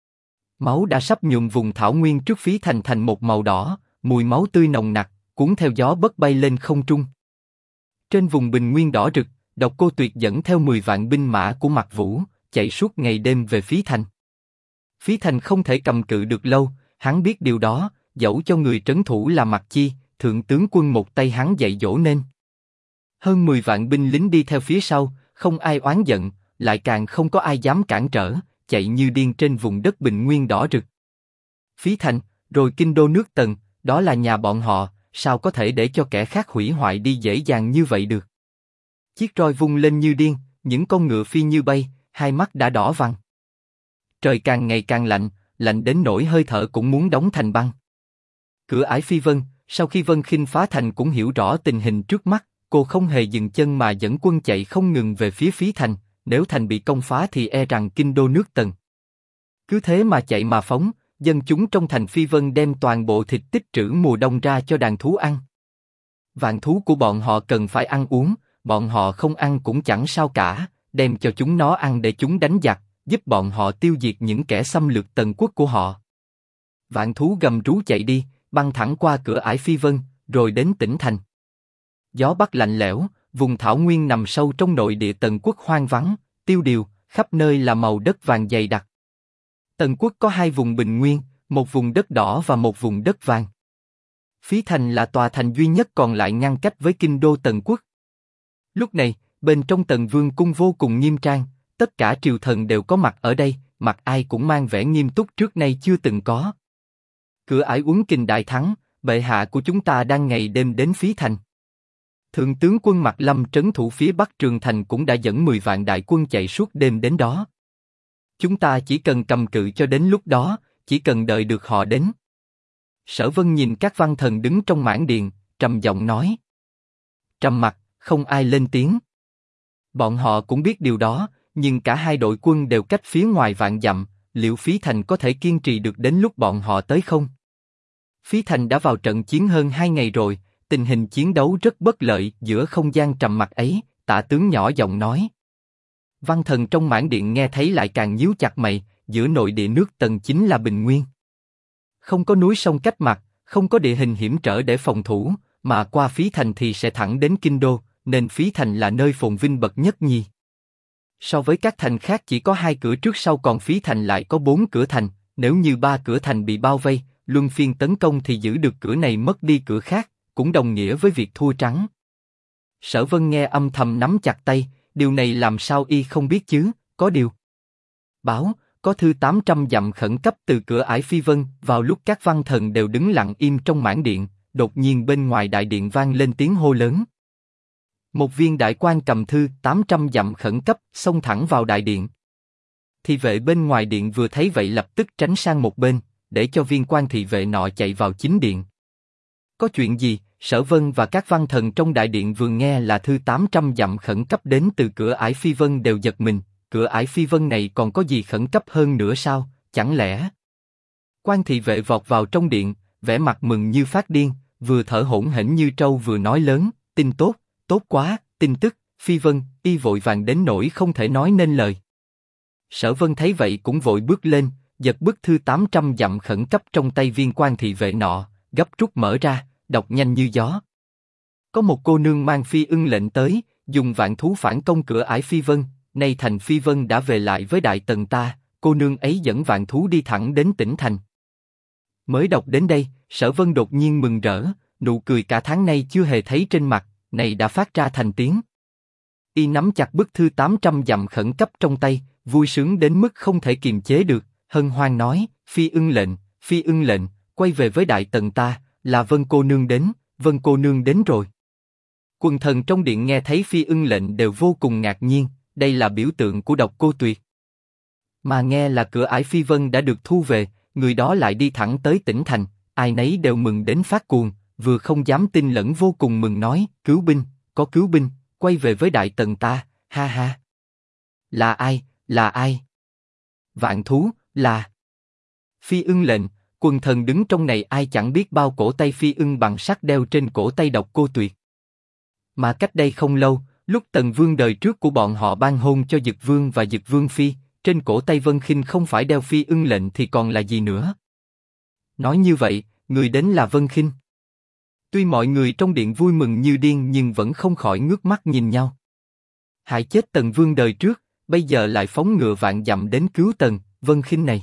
Máu đã sắp nhuộm vùng thảo nguyên trước Phí Thành thành một màu đỏ, mùi máu tươi nồng nặc, cuốn theo gió bấc bay lên không trung. Trên vùng bình nguyên đỏ rực, Độc Cô Tuyệt dẫn theo 10 vạn binh mã của Mạc Vũ, chạy suốt ngày đêm về Phí Thành. Phí Thành không thể cầm cự được lâu, hắn biết điều đó, dẫu cho người trấn thủ là Mạc Chi, thượng tướng quân một tay hắn dạy dỗ nên. Hơn 10 vạn binh lính đi theo phía sau, không ai oán giận, lại càng không có ai dám cản trở, chạy như điên trên vùng đất bình nguyên đỏ rực. Phí Thành, rồi kinh đô nước Tần, đó là nhà bọn họ, sao có thể để cho kẻ khác hủy hoại đi dễ dàng như vậy được? Chiếc roi vung lên như điên, những con ngựa phi như bay, hai mắt đã đỏ vằn. Trời càng ngày càng lạnh, lạnh đến nỗi hơi thở cũng muốn đóng thành băng. Cửa ải Phi Vân, sau khi Vân Khinh phá thành cũng hiểu rõ tình hình trước mắt, cô không hề dừng chân mà dẫn quân chạy không ngừng về phía Phí Thành, nếu thành bị công phá thì e rằng kinh đô nước Tần. Cứ thế mà chạy mà phóng, dân chúng trong thành Phi Vân đem toàn bộ thịt tích trữ mùa đông ra cho đàn thú ăn. Vạn thú của bọn họ cần phải ăn uống, bọn họ không ăn cũng chẳng sao cả, đem cho chúng nó ăn để chúng đánh giặc, giúp bọn họ tiêu diệt những kẻ xâm lược Tần quốc của họ. Vạn thú gầm rú chạy đi, băng thẳng qua cửa ải Phi Vân, rồi đến tỉnh thành. Gió bắc lạnh lẽo, vùng thảo nguyên nằm sâu trong nội địa Tần quốc hoang vắng, tiêu điều, khắp nơi là màu đất vàng dày đặc. Tần quốc có hai vùng bình nguyên, một vùng đất đỏ và một vùng đất vàng. Phí Thành là tòa thành duy nhất còn lại ngăn cách với kinh đô Tần quốc. Lúc này, bên trong Tần Vương cung vô cùng nghiêm trang, tất cả triều thần đều có mặt ở đây, mặt ai cũng mang vẻ nghiêm túc trước nay chưa từng có. Cửa ải Uấn Kình đại thắng, bệ hạ của chúng ta đang ngày đêm đến Phí Thành. Thượng tướng quân Mạc Lâm trấn thủ phía Bắc Trường Thành cũng đã dẫn 10 vạn đại quân chạy suốt đêm đến đó. Chúng ta chỉ cần cầm cự cho đến lúc đó, chỉ cần đợi được họ đến. Sở Vân nhìn các văn thần đứng trong mãn điện, trầm giọng nói. Trầm mặc, không ai lên tiếng. Bọn họ cũng biết điều đó, nhưng cả hai đội quân đều cách phía ngoài vạn dặm, liệu Phí Thành có thể kiên trì được đến lúc bọn họ tới không? Phí Thành đã vào trận chiến hơn 2 ngày rồi, tình hình chiến đấu rất bất lợi. Giữa không gian trầm mặc ấy, Tạ tướng nhỏ giọng nói. Văn thần trong mãn điện nghe thấy lại càng nhíu chặt mày. Giữa nội địa nước Tần chính là bình nguyên, không có núi sông cách mặt, không có địa hình hiểm trở để phòng thủ, mà qua Phí Thành thì sẽ thẳng đến kinh đô, nên Phí Thành là nơi phồn vinh bậc nhất nhì. So với các thành khác chỉ có 2 cửa trước sau, còn Phí Thành lại có 4 cửa thành. Nếu như 3 cửa thành bị bao vây, luân phiên tấn công thì giữ được cửa này mất đi cửa khác, cũng đồng nghĩa với việc thua trắng. Sở Vân nghe âm thầm nắm chặt tay, điều này làm sao y không biết chứ? Có điều. Báo, có thư 800 dặm khẩn cấp từ cửa ải Phi Vân. Vào lúc các văn thần đều đứng lặng im trong mãn điện, đột nhiên bên ngoài đại điện vang lên tiếng hô lớn. Một viên đại quan cầm thư 800 dặm khẩn cấp xông thẳng vào đại điện. Thị vệ bên ngoài điện vừa thấy vậy lập tức tránh sang một bên, để cho viên quan thị vệ nọ chạy vào chính điện. Có chuyện gì? Sở Vân và các văn thần trong đại điện vừa nghe là thư 800 dặm khẩn cấp đến từ cửa ải Phi Vân đều giật mình. Cửa ải Phi Vân này còn có gì khẩn cấp hơn nữa sao? Chẳng lẽ? Quan thị vệ vọt vào trong điện, vẻ mặt mừng như phát điên, vừa thở hổn hển như trâu vừa nói lớn, tin tốt, tốt quá, tin tức, Phi Vân. Y vội vàng đến nỗi không thể nói nên lời. Sở Vân thấy vậy cũng vội bước lên, giật bức thư 800 dặm khẩn cấp trong tay viên quan thị vệ nọ, gấp rút mở ra, đọc nhanh như gió. Có một cô nương mang phi ưng lệnh tới, dùng vạn thú phản công cửa ải Phi Vân. Nay thành Phi Vân đã về lại với Đại Tần ta, cô nương ấy dẫn vạn thú đi thẳng đến tỉnh thành. Mới đọc đến đây, Sở Vân đột nhiên mừng rỡ, nụ cười cả tháng nay chưa hề thấy trên mặt, này đã phát ra thành tiếng. Y nắm chặt bức thư 800 dặm khẩn cấp trong tay, vui sướng đến mức không thể kiềm chế được, hân hoan nói, Phi ưng lệnh, quay về với Đại Tần ta, là Vân cô nương đến, Vân cô nương đến rồi. Quần thần trong điện nghe thấy Phi ưng lệnh đều vô cùng ngạc nhiên. Đây là biểu tượng của Độc Cô Tuyệt. Mà nghe là cửa ải Phi Vân đã được thu về, người đó lại đi thẳng tới tỉnh thành, ai nấy đều mừng đến phát cuồng, vừa không dám tin lẫn vô cùng mừng nói, cứu binh, có cứu binh, quay về với Đại Tần ta, ha ha. Là ai, là ai? Vạn thú, là Phi ưng lệnh. Quần thần đứng trong này ai chẳng biết bao cổ tay phi ưng bằng sắt đeo trên cổ tay Độc Cô Tuyệt. Mà cách đây không lâu, lúc Tần Vương đời trước của bọn họ ban hôn cho Dực Vương và Dực Vương Phi, trên cổ tay Vân Khinh không phải đeo Phi ưng lệnh thì còn là gì nữa? Nói như vậy, người đến là Vân Khinh. Tuy mọi người trong điện vui mừng như điên nhưng vẫn không khỏi ngước mắt nhìn nhau. Hại chết Tần Vương đời trước, bây giờ lại phóng ngựa vạn dặm đến cứu Tần, Vân Khinh này.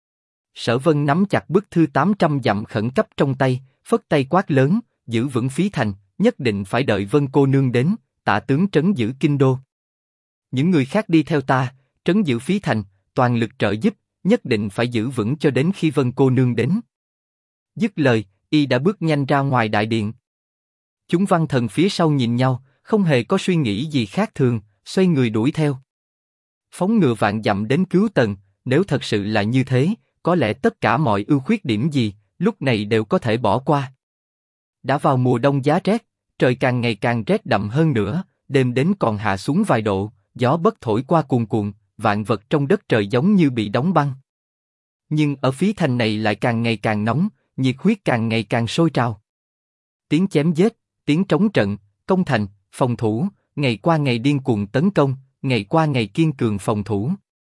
Sở Vân nắm chặt bức thư 800 dặm khẩn cấp trong tay, phất tay quát lớn, giữ vững Phí Thành, nhất định phải đợi Vân cô nương đến. Tạ tướng trấn giữ kinh đô. Những người khác đi theo ta, trấn giữ Phí Thành, toàn lực trợ giúp, nhất định phải giữ vững cho đến khi Vân cô nương đến. Dứt lời, y đã bước nhanh ra ngoài đại điện. Chúng văn thần phía sau nhìn nhau, không hề có suy nghĩ gì khác thường, xoay người đuổi theo. Phóng ngựa vạn dặm đến cứu Tần, nếu thật sự là như thế, có lẽ tất cả mọi ưu khuyết điểm gì, lúc này đều có thể bỏ qua. Đã vào mùa đông giá rét, trời càng ngày càng rét đậm hơn nữa, đêm đến còn hạ xuống vài độ, gió bất thổi qua cuồn cuộn, vạn vật trong đất trời giống như bị đóng băng. Nhưng ở Phí Thành này lại càng ngày càng nóng, nhiệt huyết càng ngày càng sôi trào. Tiếng chém giết, tiếng trống trận, công thành, phòng thủ, ngày qua ngày điên cuồng tấn công, ngày qua ngày kiên cường phòng thủ.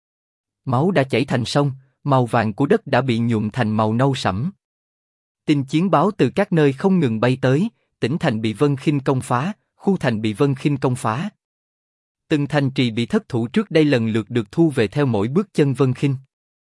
Máu đã chảy thành sông, màu vàng của đất đã bị nhuộm thành màu nâu sẫm. Tin chiến báo từ các nơi không ngừng bay tới, tỉnh thành bị Vân Khinh công phá, khu thành bị Vân Khinh công phá. Từng thành trì bị thất thủ trước đây lần lượt được thu về theo mỗi bước chân Vân Khinh.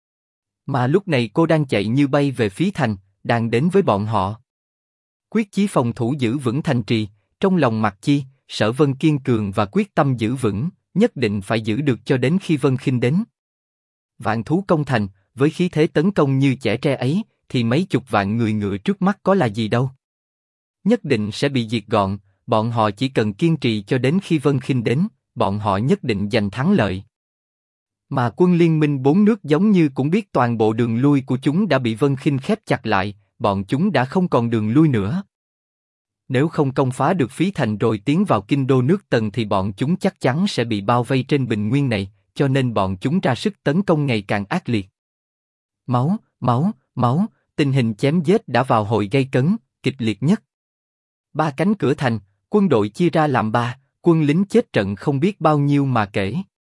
Mà lúc này cô đang chạy như bay về phía thành, đang đến với bọn họ. Quyết chí phòng thủ giữ vững thành trì, trong lòng Mạc Chi, Sở Vân kiên cường và quyết tâm giữ vững, nhất định phải giữ được cho đến khi Vân Khinh đến. Vạn thú công thành, với khí thế tấn công như chẻ tre ấy, thì mấy chục vạn người ngựa trước mắt có là gì đâu. Nhất định sẽ bị diệt gọn, bọn họ chỉ cần kiên trì cho đến khi Vân Khinh đến, bọn họ nhất định giành thắng lợi. Mà quân liên minh bốn nước giống như cũng biết toàn bộ đường lui của chúng đã bị Vân Khinh khép chặt lại, bọn chúng đã không còn đường lui nữa. Nếu không công phá được Phí Thành rồi tiến vào kinh đô nước Tần thì bọn chúng chắc chắn sẽ bị bao vây trên bình nguyên này, cho nên bọn chúng ra sức tấn công ngày càng ác liệt. Máu, máu, máu, tình hình chém giết đã vào hồi gây cấn, kịch liệt nhất. Ba cánh cửa thành, quân đội chia ra làm ba, quân lính chết trận không biết bao nhiêu mà kể.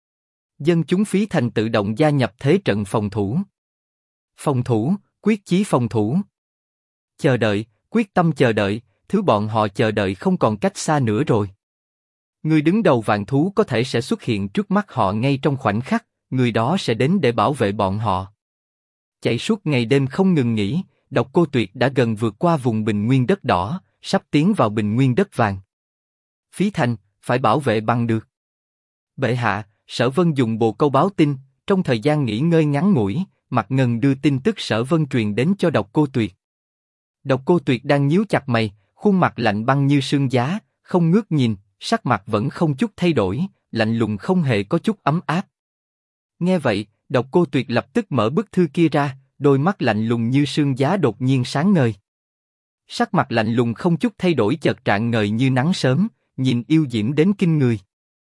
Dân chúng Phí Thành tự động gia nhập thế trận phòng thủ. Phòng thủ, quyết chí phòng thủ. Chờ đợi, quyết tâm chờ đợi, thứ bọn họ chờ đợi không còn cách xa nữa rồi. Người đứng đầu vạn thú có thể sẽ xuất hiện trước mắt họ ngay trong khoảnh khắc, người đó sẽ đến để bảo vệ bọn họ. Chạy suốt ngày đêm không ngừng nghỉ, Độc Cô Tuyệt đã gần vượt qua vùng bình nguyên đất đỏ, sắp tiến vào bình nguyên đất vàng. Phí Thành, phải bảo vệ bằng được. Bệ hạ, Sở Vân dùng bồ câu báo tin, trong thời gian nghỉ ngơi ngắn ngủi, Mạc Ngân đưa tin tức Sở Vân truyền đến cho Độc Cô Tuyệt. Độc Cô Tuyệt đang nhíu chặt mày, khuôn mặt lạnh băng như sương giá, không ngước nhìn, sắc mặt vẫn không chút thay đổi, lạnh lùng không hề có chút ấm áp. Nghe vậy, Độc Cô Tuyệt lập tức mở bức thư kia ra, đôi mắt lạnh lùng như sương giá đột nhiên sáng ngời. Sắc mặt lạnh lùng không chút thay đổi chợt rạng ngời như nắng sớm, nhìn yêu diễm đến kinh người.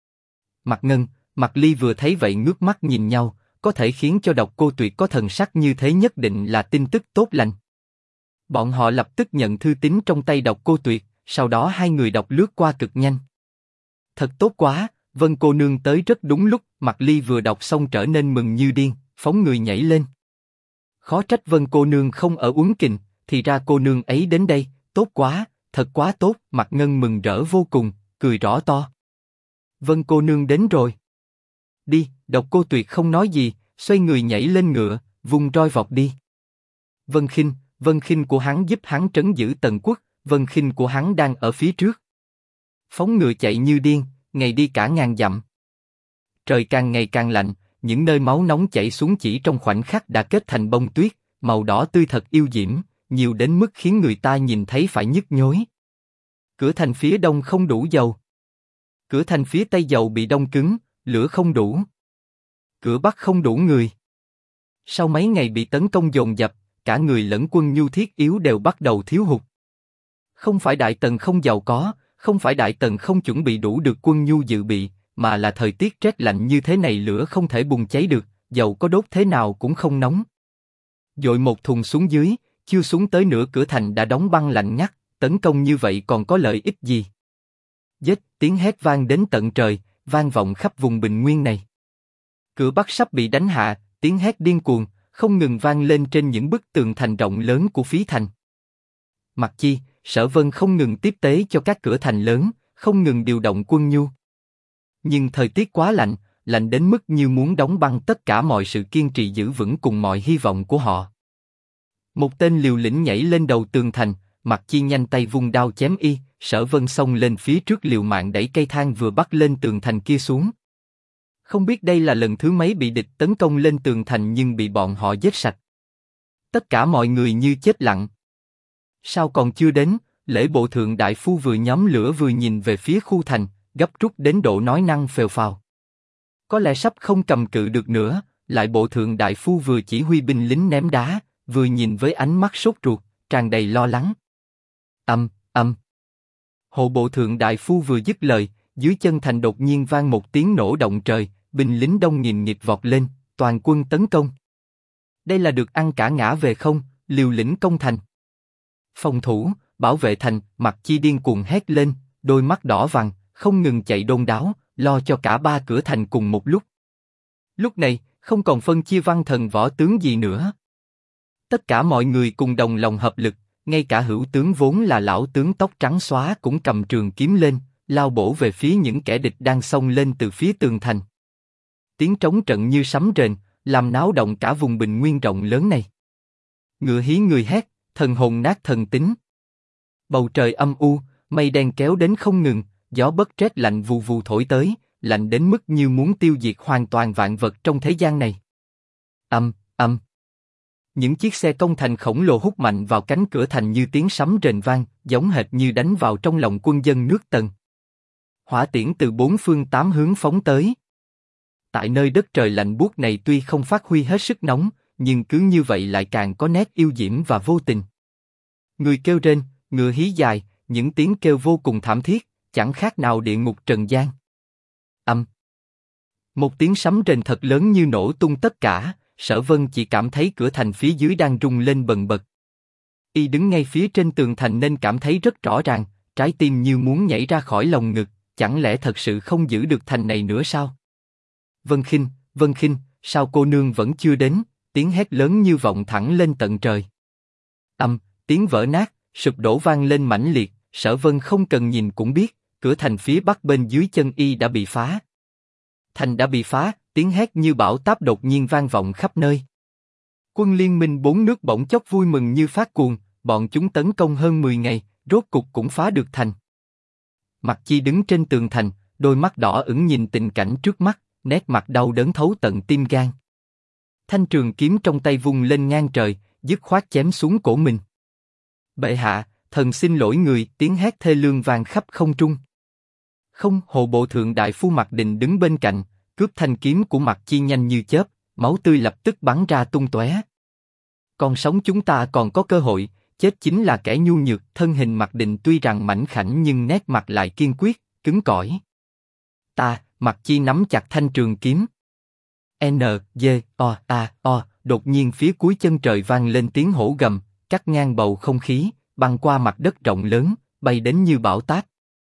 Mạc Ngân, Mạc Ly vừa thấy vậy ngước mắt nhìn nhau, có thể khiến cho Độc Cô Tuyệt có thần sắc như thế nhất định là tin tức tốt lành. Bọn họ lập tức nhận thư tín trong tay Độc Cô Tuyệt, sau đó hai người đọc lướt qua cực nhanh. Thật tốt quá, Vân cô nương tới rất đúng lúc. Mạc Ly vừa đọc xong trở nên mừng như điên, phóng người nhảy lên. Khó trách Vân cô nương không ở Uốn Kình, thì ra cô nương ấy đến đây, tốt quá, thật quá tốt. Mạc Ngân mừng rỡ vô cùng, cười rõ to. Vân cô nương đến rồi. Đi, Độc Cô Tuyệt không nói gì, xoay người nhảy lên ngựa, vung roi vọt đi. Vân Khinh của hắn giúp hắn trấn giữ Tần Quốc, Vân Khinh của hắn đang ở phía trước. Phóng ngựa chạy như điên, ngày đi cả ngàn dặm. Trời càng ngày càng lạnh, những nơi máu nóng chảy xuống chỉ trong khoảnh khắc đã kết thành bông tuyết, màu đỏ tươi thật yêu diễm, nhiều đến mức khiến người ta nhìn thấy phải nhức nhối. Cửa thành phía đông không đủ dầu. Cửa thành phía tây dầu bị đông cứng, lửa không đủ. Cửa bắc không đủ người. Sau mấy ngày bị tấn công dồn dập, cả người lẫn quân nhu thiết yếu đều bắt đầu thiếu hụt. Không phải Đại Tần không giàu có, không phải Đại Tần không chuẩn bị đủ được quân nhu dự bị, mà là thời tiết rét lạnh như thế này lửa không thể bùng cháy được, dầu có đốt thế nào cũng không nóng. Dội một thùng xuống dưới, chưa xuống tới nửa cửa thành đã đóng băng lạnh ngắt, tấn công như vậy còn có lợi ích gì? Giết, tiếng hét vang đến tận trời, vang vọng khắp vùng bình nguyên này. Cửa bắc sắp bị đánh hạ, tiếng hét điên cuồng, không ngừng vang lên trên những bức tường thành rộng lớn của Phí Thành. Mặc chi, Sở Vân không ngừng tiếp tế cho các cửa thành lớn, không ngừng điều động quân nhu. Nhưng thời tiết quá lạnh, lạnh đến mức như muốn đóng băng tất cả mọi sự kiên trì giữ vững cùng mọi hy vọng của họ. Một tên liều lĩnh nhảy lên đầu tường thành, Mặc chi nhanh tay vung đao chém y, Sở Vân xông lên phía trước liều mạng đẩy cây thang vừa bắt lên tường thành kia xuống. Không biết đây là lần thứ mấy bị địch tấn công lên tường thành nhưng bị bọn họ giết sạch. Tất cả mọi người như chết lặng. Sao còn chưa đến? Lễ bộ thượng đại phu vừa nhóm lửa vừa nhìn về phía khu thành, gấp rút đến độ nói năng phèo phào. Có lẽ sắp không cầm cự được nữa. Lại bộ thượng đại phu vừa chỉ huy binh lính ném đá, vừa nhìn với ánh mắt sốt ruột, tràn đầy lo lắng. Hộ bộ thượng đại phu vừa dứt lời, dưới chân thành đột nhiên vang một tiếng nổ động trời, binh lính đông nghìn nghịt vọt lên, toàn quân tấn công. Đây là được ăn cả ngã về không? Liều lĩnh công thành. Phòng thủ, bảo vệ thành. Mặc chi điên cuồng hét lên, đôi mắt đỏ vàng, không ngừng chạy đôn đáo, lo cho cả ba cửa thành cùng một lúc. Lúc này, không còn phân chia văn thần võ tướng gì nữa. Tất cả mọi người cùng đồng lòng hợp lực, ngay cả hữu tướng vốn là lão tướng tóc trắng xóa cũng cầm trường kiếm lên, lao bổ về phía những kẻ địch đang xông lên từ phía tường thành. Tiếng trống trận như sấm rền, làm náo động cả vùng bình nguyên rộng lớn này. Ngựa hí người hét, thần hồn nát thần tính. Bầu trời âm u, mây đen kéo đến không ngừng, gió bất rét lạnh vù vù thổi tới, lạnh đến mức như muốn tiêu diệt hoàn toàn vạn vật trong thế gian này. Âm. Những chiếc xe công thành khổng lồ hút mạnh vào cánh cửa thành như tiếng sấm rền vang, giống hệt như đánh vào trong lòng quân dân nước Tần. Hỏa tiễn từ bốn phương tám hướng phóng tới. Tại nơi đất trời lạnh buốt này tuy không phát huy hết sức nóng, nhưng cứ như vậy lại càng có nét yêu diễm và vô tình. Người kêu rên, ngựa hí dài, những tiếng kêu vô cùng thảm thiết, chẳng khác nào địa ngục trần gian. Một tiếng sấm rền thật lớn như nổ tung tất cả. Sở Vân chỉ cảm thấy cửa thành phía dưới đang rung lên bần bật. Y đứng ngay phía trên tường thành nên cảm thấy rất rõ ràng, trái tim như muốn nhảy ra khỏi lồng ngực, chẳng lẽ thật sự không giữ được thành này nữa sao? Vân Khinh, sao cô nương vẫn chưa đến? Tiếng hét lớn như vọng thẳng lên tận trời. Tiếng vỡ nát, sụp đổ vang lên mãnh liệt, Sở Vân không cần nhìn cũng biết, cửa thành phía bắc bên dưới chân y đã bị phá. Thành đã bị phá. Tiếng hét như bão táp đột nhiên vang vọng khắp nơi. Quân liên minh bốn nước bỗng chốc vui mừng như phát cuồng, bọn chúng tấn công hơn 10 ngày, rốt cục cũng phá được thành. Mặc Chi đứng trên tường thành, đôi mắt đỏ ửng nhìn tình cảnh trước mắt, nét mặt đau đớn thấu tận tim gan. Thanh trường kiếm trong tay vung lên ngang trời, dứt khoát chém xuống cổ mình. Bệ hạ, thần xin lỗi người, tiếng hét thê lương vang khắp không trung. Không, Hộ bộ thượng đại phu Mạc Định đứng bên cạnh, cướp thanh kiếm của Mạc Chi nhanh như chớp, máu tươi lập tức bắn ra tung tóe. Còn sống chúng ta còn có cơ hội, chết chính là kẻ nhu nhược. Thân hình Mạc Định tuy rằng mảnh khảnh nhưng nét mặt lại kiên quyết, cứng cỏi. Mạc Chi nắm chặt thanh trường kiếm. Đột nhiên phía cuối chân trời vang lên tiếng hổ gầm, cắt ngang bầu không khí, băng qua mặt đất rộng lớn, bay đến như bão táp.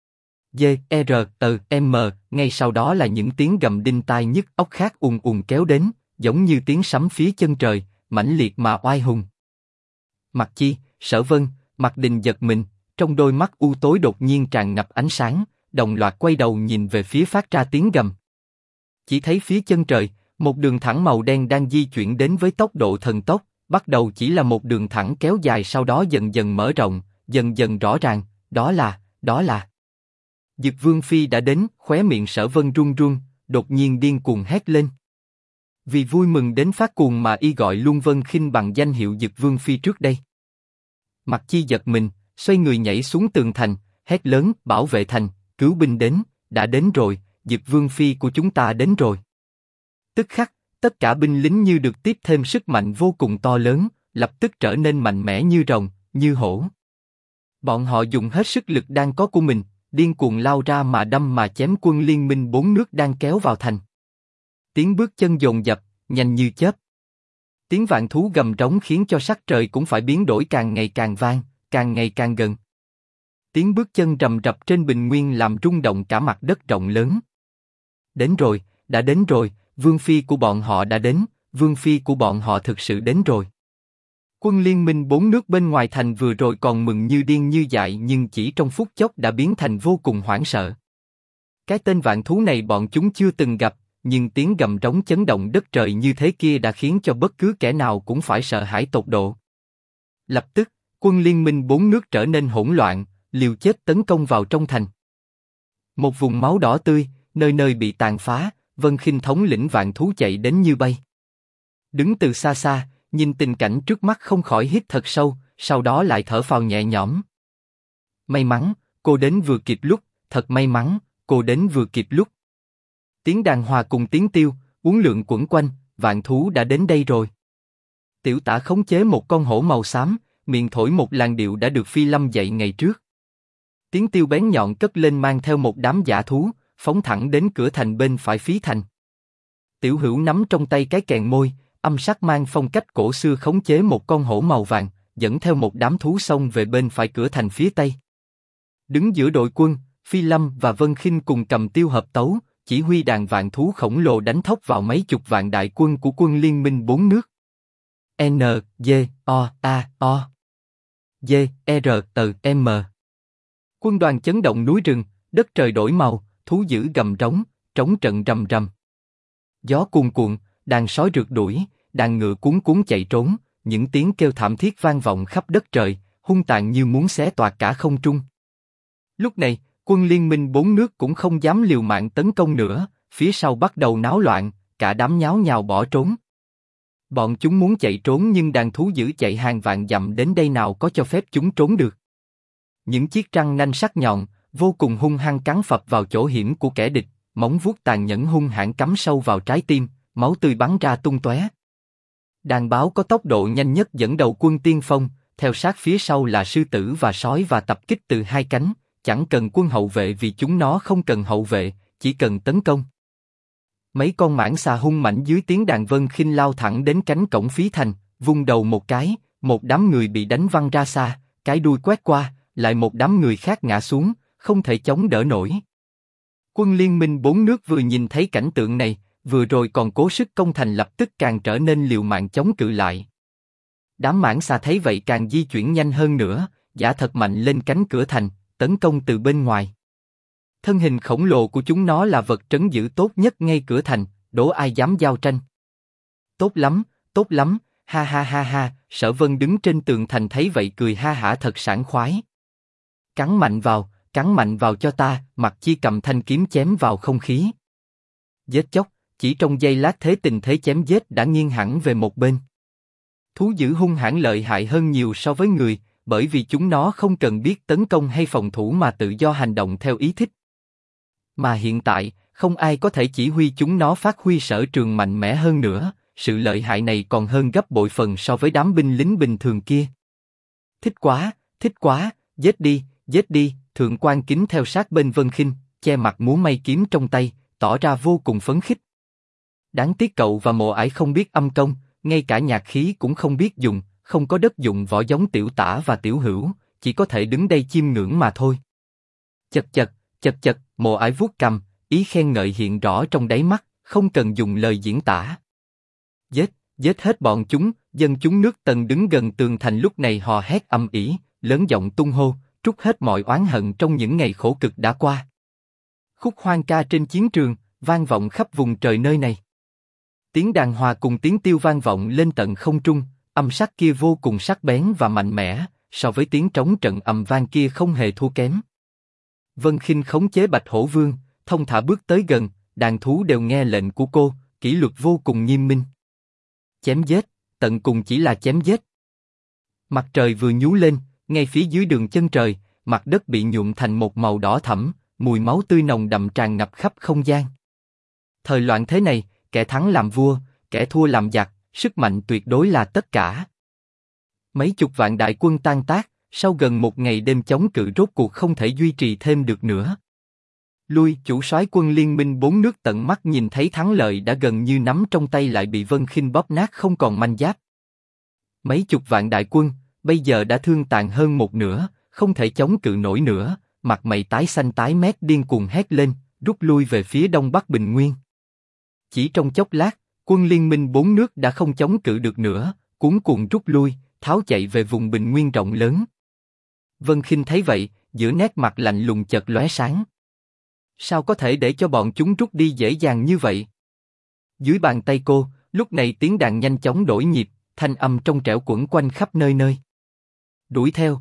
Ngay sau đó là những tiếng gầm đinh tai nhức óc khác ùn ùn kéo đến, giống như tiếng sấm phía chân trời, mãnh liệt mà oai hùng. Mạc Chi, Sở Vân, Mạc Định giật mình, trong đôi mắt u tối đột nhiên tràn ngập ánh sáng, đồng loạt quay đầu nhìn về phía phát ra tiếng gầm. Chỉ thấy phía chân trời, một đường thẳng màu đen đang di chuyển đến với tốc độ thần tốc, bắt đầu chỉ là một đường thẳng kéo dài sau đó dần dần mở rộng, dần dần rõ ràng, đó là Dực Vương Phi đã đến. Khóe miệng Sở Vân run run, đột nhiên điên cuồng hét lên. Vì vui mừng đến phát cuồng mà y gọi luôn Vân Khinh bằng danh hiệu Dực Vương Phi trước đây. Mạc Chi giật mình, xoay người nhảy xuống tường thành, hét lớn, bảo vệ thành, cứu binh đến, đã đến rồi, Dực Vương Phi của chúng ta đến rồi. Tức khắc, tất cả binh lính như được tiếp thêm sức mạnh vô cùng to lớn, lập tức trở nên mạnh mẽ như rồng, như hổ. Bọn họ dùng hết sức lực đang có của mình, điên cuồng lao ra mà đâm mà chém quân liên minh bốn nước đang kéo vào thành. Tiếng bước chân dồn dập, nhanh như chớp. Tiếng vạn thú gầm rống khiến cho sắc trời cũng phải biến đổi càng ngày càng vang, càng ngày càng gần. Tiếng bước chân rầm rập trên bình nguyên làm rung động cả mặt đất rộng lớn. Đến rồi, đã đến rồi, Vương Phi của bọn họ đã đến, Vương Phi của bọn họ thực sự đến rồi. Quân liên minh bốn nước bên ngoài thành vừa rồi còn mừng như điên như dại nhưng chỉ trong phút chốc đã biến thành vô cùng hoảng sợ. Cái tên vạn thú này bọn chúng chưa từng gặp, nhưng tiếng gầm rống chấn động đất trời như thế kia đã khiến cho bất cứ kẻ nào cũng phải sợ hãi tột độ. Lập tức, quân liên minh bốn nước trở nên hỗn loạn, liều chết tấn công vào trong thành. Một vùng máu đỏ tươi, nơi nơi bị tàn phá, Vân Khinh thống lĩnh vạn thú chạy đến như bay. Đứng từ xa xa, nhìn tình cảnh trước mắt không khỏi hít thật sâu, sau đó lại thở phào nhẹ nhõm. May mắn, cô đến vừa kịp lúc, thật may mắn, cô đến vừa kịp lúc. Tiếng đàn hòa cùng tiếng tiêu, uốn lượn quẩn quanh, vạn thú đã đến đây rồi. Tiểu tả khống chế một con hổ màu xám, miệng thổi một làn điệu đã được Phi Lâm dạy ngày trước. Tiếng tiêu bén nhọn cất lên mang theo một đám dã thú, phóng thẳng đến cửa thành bên phải phía thành. Tiểu Hữu nắm trong tay cái kèn môi, âm sắc mang phong cách cổ xưa khống chế một con hổ màu vàng, dẫn theo một đám thú xông về bên phải cửa thành phía tây. Đứng giữa đội quân, Phi Lâm và Vân Khinh cùng cầm tiêu hợp tấu, chỉ huy đàn vạn thú khổng lồ đánh thốc vào mấy chục vạn đại quân của quân liên minh bốn nước. D, R, T, M. Quân đoàn chấn động núi rừng, đất trời đổi màu, thú dữ gầm rống, trống trận rầm rầm. Gió cuồn cuộn, đàn sói rượt đuổi, đàn ngựa cuống cuống chạy trốn, những tiếng kêu thảm thiết vang vọng khắp đất trời, hung tàn như muốn xé toạc cả không trung. Lúc này, quân liên minh 4 nước cũng không dám liều mạng tấn công nữa, phía sau bắt đầu náo loạn, cả đám nháo nhào bỏ trốn. Bọn chúng muốn chạy trốn nhưng đàn thú dữ chạy hàng vạn dặm đến đây nào có cho phép chúng trốn được. Những chiếc răng nanh sắc nhọn, vô cùng hung hăng cắn phập vào chỗ hiểm của kẻ địch, móng vuốt tàn nhẫn hung hãn cắm sâu vào trái tim, máu tươi bắn ra tung tóe. Đàn báo có tốc độ nhanh nhất dẫn đầu quân tiên phong, theo sát phía sau là sư tử và sói và tập kích từ hai cánh, chẳng cần quân hậu vệ vì chúng nó không cần hậu vệ, chỉ cần tấn công. Mấy con mãng xà hung mãnh dưới tiếng đàn vân khinh lao thẳng đến cánh cổng phí thành, vung đầu một cái, một đám người bị đánh văng ra xa, cái đuôi quét qua, lại một đám người khác ngã xuống, không thể chống đỡ nổi. Quân liên minh 4 nước vừa nhìn thấy cảnh tượng này, vừa rồi còn cố sức công thành lập tức càng trở nên liều mạng chống cự lại. Đám mãng xà thấy vậy càng di chuyển nhanh hơn nữa, giã thật mạnh lên cánh cửa thành, tấn công từ bên ngoài. Thân hình khổng lồ của chúng nó là vật trấn giữ tốt nhất ngay cửa thành, đố ai dám giao tranh. Tốt lắm, ha ha ha ha, Sở Vân đứng trên tường thành thấy vậy cười ha hả thật sảng khoái. Cắn mạnh vào cho ta, Mặc Chi cầm thanh kiếm chém vào không khí. Giết chóc, chỉ trong giây lát thế tình thế chém giết đã nghiêng hẳn về một bên. Thú dữ hung hãn lợi hại hơn nhiều so với người, bởi vì chúng nó không cần biết tấn công hay phòng thủ mà tự do hành động theo ý thích. Mà hiện tại, không ai có thể chỉ huy chúng nó phát huy sở trường mạnh mẽ hơn nữa, sự lợi hại này còn hơn gấp bội phần so với đám binh lính bình thường kia. Thích quá, giết đi, Thượng quan Kính theo sát bên Vân Khinh, che mặt múa may kiếm trong tay, tỏ ra vô cùng phấn khích. Đáng tiếc cậu và Mộ Ải không biết âm công, ngay cả nhạc khí cũng không biết dùng, không có đất dụng võ giống Tiểu Tả và Tiểu Hữu, chỉ có thể đứng đây chiêm ngưỡng mà thôi. Chật, Mộ Ải vuốt cằm, ý khen ngợi hiện rõ trong đáy mắt, không cần dùng lời diễn tả. Giết hết bọn chúng, dân chúng nước Tần đứng gần tường thành lúc này hò hét ầm ĩ, lớn giọng tung hô, trút hết mọi oán hận trong những ngày khổ cực đã qua. Khúc hoang ca trên chiến trường, vang vọng khắp vùng trời nơi này. Tiếng đàn hòa cùng tiếng tiêu vang vọng lên tận không trung, âm sắc kia vô cùng sắc bén và mạnh mẽ, so với tiếng trống trận ầm vang kia không hề thua kém. Vân Khinh khống chế Bạch Hổ Vương, thông thả bước tới gần, đàn thú đều nghe lệnh của cô, kỷ luật vô cùng nghiêm minh. Chém giết, tận cùng chỉ là chém giết. Mặt trời vừa nhú lên, ngay phía dưới đường chân trời, mặt đất bị nhuộm thành một màu đỏ thẫm, mùi máu tươi nồng đậm tràn ngập khắp không gian. Thời loạn thế này, kẻ thắng làm vua, kẻ thua làm giặc, sức mạnh tuyệt đối là tất cả. Mấy chục vạn đại quân tan tác, sau gần một ngày đêm chống cự rốt cuộc không thể duy trì thêm được nữa. Chủ soái quân liên minh 4 nước tận mắt nhìn thấy thắng lợi đã gần như nắm trong tay lại bị Vân Khinh bóp nát không còn manh giáp. Mấy chục vạn đại quân, bây giờ đã thương tàn hơn một nửa, không thể chống cự nổi nữa, mặt mày tái xanh tái mét điên cuồng hét lên, rút lui về phía đông bắc Bình Nguyên. Chỉ trong chốc lát, quân liên minh 4 nước đã không chống cự được nữa, cuống cuồng rút lui, tháo chạy về vùng Bình Nguyên rộng lớn. Vân Khinh thấy vậy, giữa nét mặt lạnh lùng chợt lóe sáng. Sao có thể để cho bọn chúng rút đi dễ dàng như vậy? Dưới bàn tay cô, lúc này tiếng đàn nhanh chóng đổi nhịp, thanh âm trong trẻo quẩn quanh khắp nơi nơi. Đuổi theo.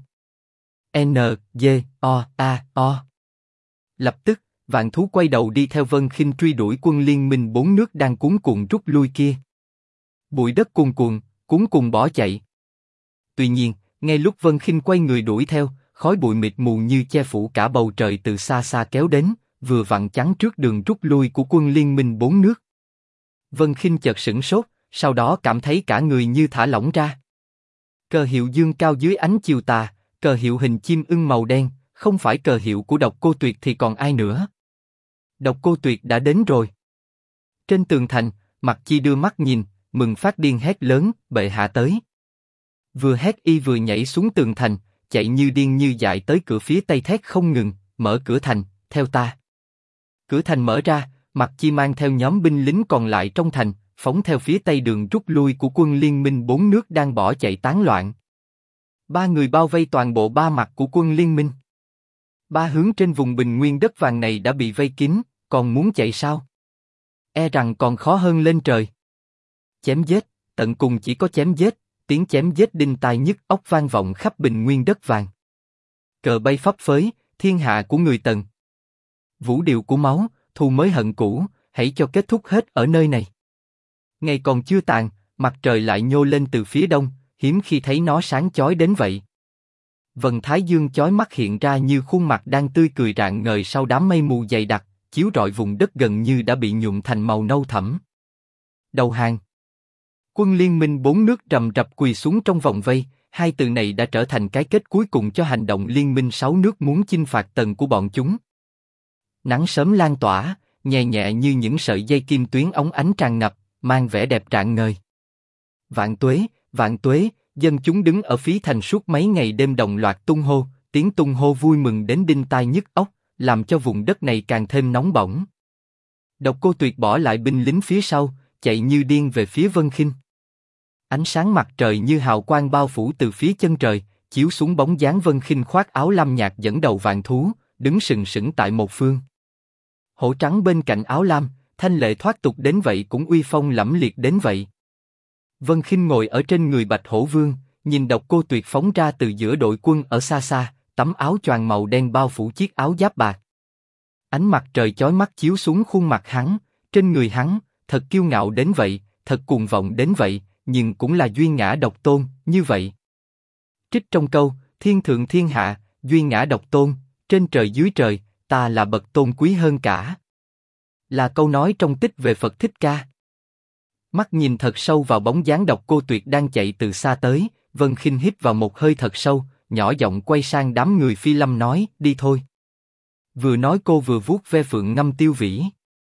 N-G-O-A-O. Lập tức, vạn thú quay đầu đi theo Vân Khinh truy đuổi quân liên minh 4 nước đang cuống cuồng rút lui kia. Bụi đất cuồn cuộn bỏ chạy. Tuy nhiên, ngay lúc Vân Khinh quay người đuổi theo, khói bụi mịt mù như che phủ cả bầu trời từ xa xa kéo đến, vừa vặn chắn trước đường rút lui của quân liên minh 4 nước. Vân Khinh chợt sửng sốt, sau đó cảm thấy cả người như thả lỏng ra. Cờ hiệu dương cao dưới ánh chiều tà, cờ hiệu hình chim ưng màu đen, không phải cờ hiệu của Độc Cô Tuyệt thì còn ai nữa? Độc Cô Tuyệt đã đến rồi. Trên tường thành, Mặc Chi đưa mắt nhìn, mừng phát điên hét lớn, bệ hạ tới. Vừa hét y vừa nhảy xuống tường thành, chạy như điên như dại tới cửa phía tây thét không ngừng, mở cửa thành, theo ta. Cửa thành mở ra, Mặc Chi mang theo nhóm binh lính còn lại trong thành, phóng theo phía tây đường rút lui của quân liên minh 4 nước đang bỏ chạy tán loạn. Ba người bao vây toàn bộ ba mặt của quân liên minh. Ba hướng trên vùng bình nguyên đất vàng này đã bị vây kín, còn muốn chạy sao? E rằng còn khó hơn lên trời. Chém giết, tận cùng chỉ có chém giết, tiếng chém giết đinh tai nhức óc vang vọng khắp bình nguyên đất vàng. Cờ bay phấp phới, thiên hạ của người Tần. Vũ điệu của máu, thù mới hận cũ, hãy cho kết thúc hết ở nơi này. Ngày còn chưa tàn, mặt trời lại nhô lên từ phía đông, hiếm khi thấy nó sáng chói đến vậy. Vầng thái dương chói mắt hiện ra như khuôn mặt đang tươi cười rạng ngời sau đám mây mù dày đặc, chiếu rọi vùng đất gần như đã bị nhuộm thành màu nâu thẫm. Đầu hàng. Quân liên minh bốn nước rầm rập quỳ xuống trong vòng vây, hai từ này đã trở thành cái kết cuối cùng cho hành động liên minh sáu nước muốn chinh phạt Tần của bọn chúng. Nắng sớm lan tỏa, nhẹ nhẹ như những sợi dây kim tuyến óng ánh tràn ngập, mang vẻ đẹp rạng ngời. Vạn tuế, dân chúng đứng ở phía thành suốt mấy ngày đêm đồng loạt tung hô, tiếng tung hô vui mừng đến đinh tai nhức óc, làm cho vùng đất này càng thêm nóng bỏng. Độc Cô Tuyệt bỏ lại binh lính phía sau, chạy như điên về phía Vân Khinh. Ánh sáng mặt trời như hào quang bao phủ từ phía chân trời, chiếu xuống bóng dáng Vân Khinh khoác áo lam nhạt dẫn đầu vạn thú, đứng sừng sững tại một phương. Hổ trắng bên cạnh áo lam, thanh lệ thoát tục đến vậy cũng uy phong lẫm liệt đến vậy. Vân Khinh ngồi ở trên người Bạch Hổ Vương, nhìn Độc Cô Tuyệt phóng ra từ giữa đội quân ở xa xa, tấm áo choàng màu đen bao phủ chiếc áo giáp bạc. Ánh mặt trời chói mắt chiếu xuống khuôn mặt hắn, trên người hắn, thật kiêu ngạo đến vậy, thật cuồng vọng đến vậy, nhưng cũng là duy ngã độc tôn, như vậy. Trích trong câu, thiên thượng thiên hạ, duy ngã độc tôn, trên trời dưới trời, ta là bậc tôn quý hơn cả. Là câu nói trong tích về Phật Thích Ca. Mắt nhìn thật sâu vào bóng dáng Độc Cô Tuyệt đang chạy từ xa tới, Vân Khinh hít vào một hơi thật sâu, nhỏ giọng quay sang đám người Phi Lâm nói, đi thôi. Vừa nói cô vừa vuốt ve phượng ngâm Tiêu Vĩ.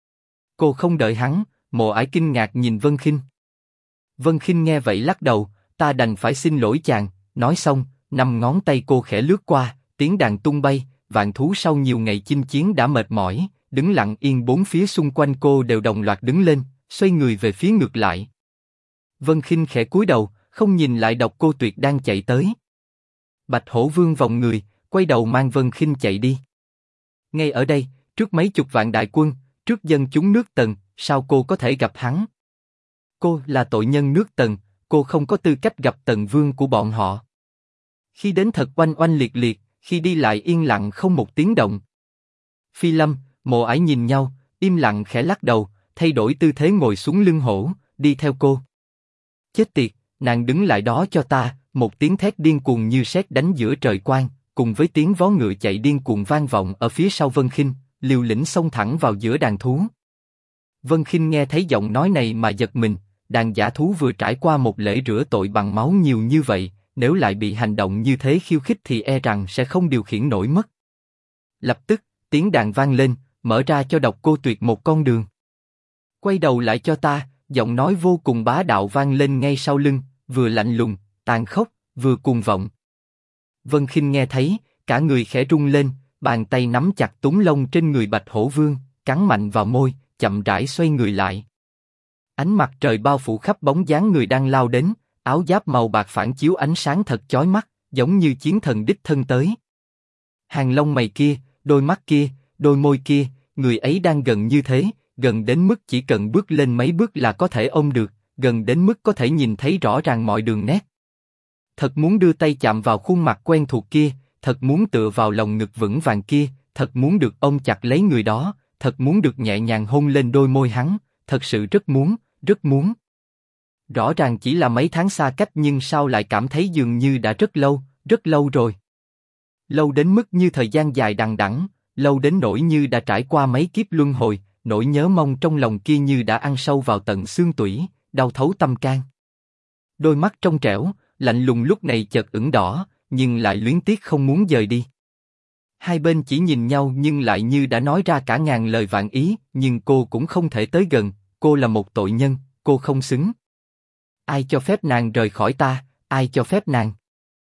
Cô không đợi hắn, Mộ Ải kinh ngạc nhìn Vân Khinh. Vân Khinh nghe vậy lắc đầu, ta đành phải xin lỗi chàng. Nói xong, năm ngón tay cô khẽ lướt qua, tiếng đàn tung bay, vạn thú sau nhiều ngày chinh chiến đã mệt mỏi, đứng lặng yên bốn phía xung quanh cô đều đồng loạt đứng lên, xoay người về phía ngược lại. Vân Khinh khẽ cúi đầu, không nhìn lại Độc Cô Tuyệt đang chạy tới. Bạch Hổ Vương vòng người, quay đầu mang Vân Khinh chạy đi. Ngay ở đây, trước mấy chục vạn đại quân, trước dân chúng nước Tần, sao cô có thể gặp hắn? Cô là tội nhân nước Tần, cô không có tư cách gặp Tần Vương của bọn họ. Khi đến thật oanh oanh liệt liệt, khi đi lại yên lặng không một tiếng động. Phi Lâm, Mộ Ải nhìn nhau, im lặng khẽ lắc đầu, thay đổi tư thế ngồi xuống lưng hổ, đi theo cô. Chết tiệt, nàng đứng lại đó cho ta! Một tiếng thét điên cuồng như sét đánh giữa trời quang, cùng với tiếng vó ngựa chạy điên cuồng vang vọng ở phía sau Vân Khinh, liều lĩnh xông thẳng vào giữa đàn thú. Vân Khinh nghe thấy giọng nói này mà giật mình, đàn dã thú vừa trải qua một lễ rửa tội bằng máu nhiều như vậy, nếu lại bị hành động như thế khiêu khích thì e rằng sẽ không điều khiển nổi mất. Lập tức, tiếng đàn vang lên, mở ra cho Độc Cô Tuyệt một con đường. Quay đầu lại cho ta, giọng nói vô cùng bá đạo vang lên ngay sau lưng, vừa lạnh lùng, tàn khốc, vừa cuồng vọng. Vân Khinh nghe thấy, cả người khẽ rung lên, bàn tay nắm chặt túm lông trên người Bạch Hổ Vương, cắn mạnh vào môi, chậm rãi xoay người lại. Ánh mặt trời bao phủ khắp bóng dáng người đang lao đến, áo giáp màu bạc phản chiếu ánh sáng thật chói mắt, giống như chiến thần đích thân tới. Hàng lông mày kia, đôi mắt kia, đôi môi kia, người ấy đang gần như thế, gần đến mức chỉ cần bước lên mấy bước là có thể ôm được, gần đến mức có thể nhìn thấy rõ ràng mọi đường nét. Thật muốn đưa tay chạm vào khuôn mặt quen thuộc kia, thật muốn tựa vào lòng ngực vững vàng kia, thật muốn được ôm chặt lấy người đó, thật muốn được nhẹ nhàng hôn lên đôi môi hắn, thật sự rất muốn, rất muốn. Rõ ràng chỉ là mấy tháng xa cách nhưng sao lại cảm thấy dường như đã rất lâu rồi. Lâu đến mức như thời gian dài đằng đẵng, lâu đến nỗi như đã trải qua mấy kiếp luân hồi, nỗi nhớ mong trong lòng kia như đã ăn sâu vào tận xương tủy, đau thấu tâm can. Đôi mắt trong trẻo, lạnh lùng lúc này chợt ửng đỏ, nhưng lại luyến tiếc không muốn dời đi. Hai bên chỉ nhìn nhau nhưng lại như đã nói ra cả ngàn lời vạn ý, nhưng cô cũng không thể tới gần, cô là một tội nhân, cô không xứng. Ai cho phép nàng rời khỏi ta, ai cho phép nàng?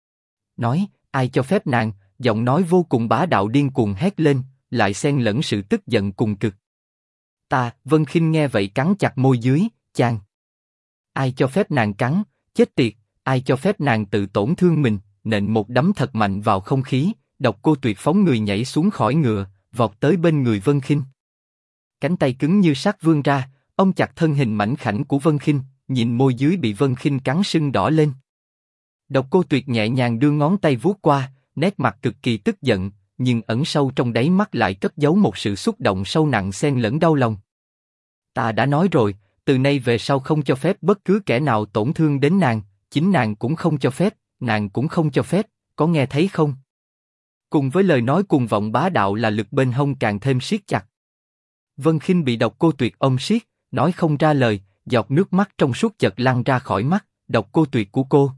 Nói, ai cho phép nàng, giọng nói vô cùng bá đạo điên cuồng hét lên, lại xen lẫn sự tức giận cùng cực. Ta, Vân Khinh nghe vậy cắn chặt môi dưới, chàng. Ai cho phép nàng cắn, chết tiệt, ai cho phép nàng tự tổn thương mình, nện một đấm thật mạnh vào không khí, Độc Cô Tuyệt phóng người nhảy xuống khỏi ngựa, vọt tới bên người Vân Khinh. Cánh tay cứng như sắt vươn ra, ôm chặt thân hình mảnh khảnh của Vân Khinh, nhìn môi dưới bị Vân Khinh cắn sưng đỏ lên. Độc Cô Tuyệt nhẹ nhàng đưa ngón tay vuốt qua, nét mặt cực kỳ tức giận, nhưng ẩn sâu trong đáy mắt lại cất giấu một sự xúc động sâu nặng xen lẫn đau lòng. Ta đã nói rồi, từ nay về sau không cho phép bất cứ kẻ nào tổn thương đến nàng, chính nàng cũng không cho phép, nàng cũng không cho phép, có nghe thấy không? Cùng với lời nói cuồng vọng bá đạo là lực bên hông càng thêm siết chặt. Vân Khinh bị Độc Cô Tuyệt ôm siết, nói không ra lời, giọt nước mắt trong suốt chợt lăn ra khỏi mắt. Độc Cô Tuyệt của cô,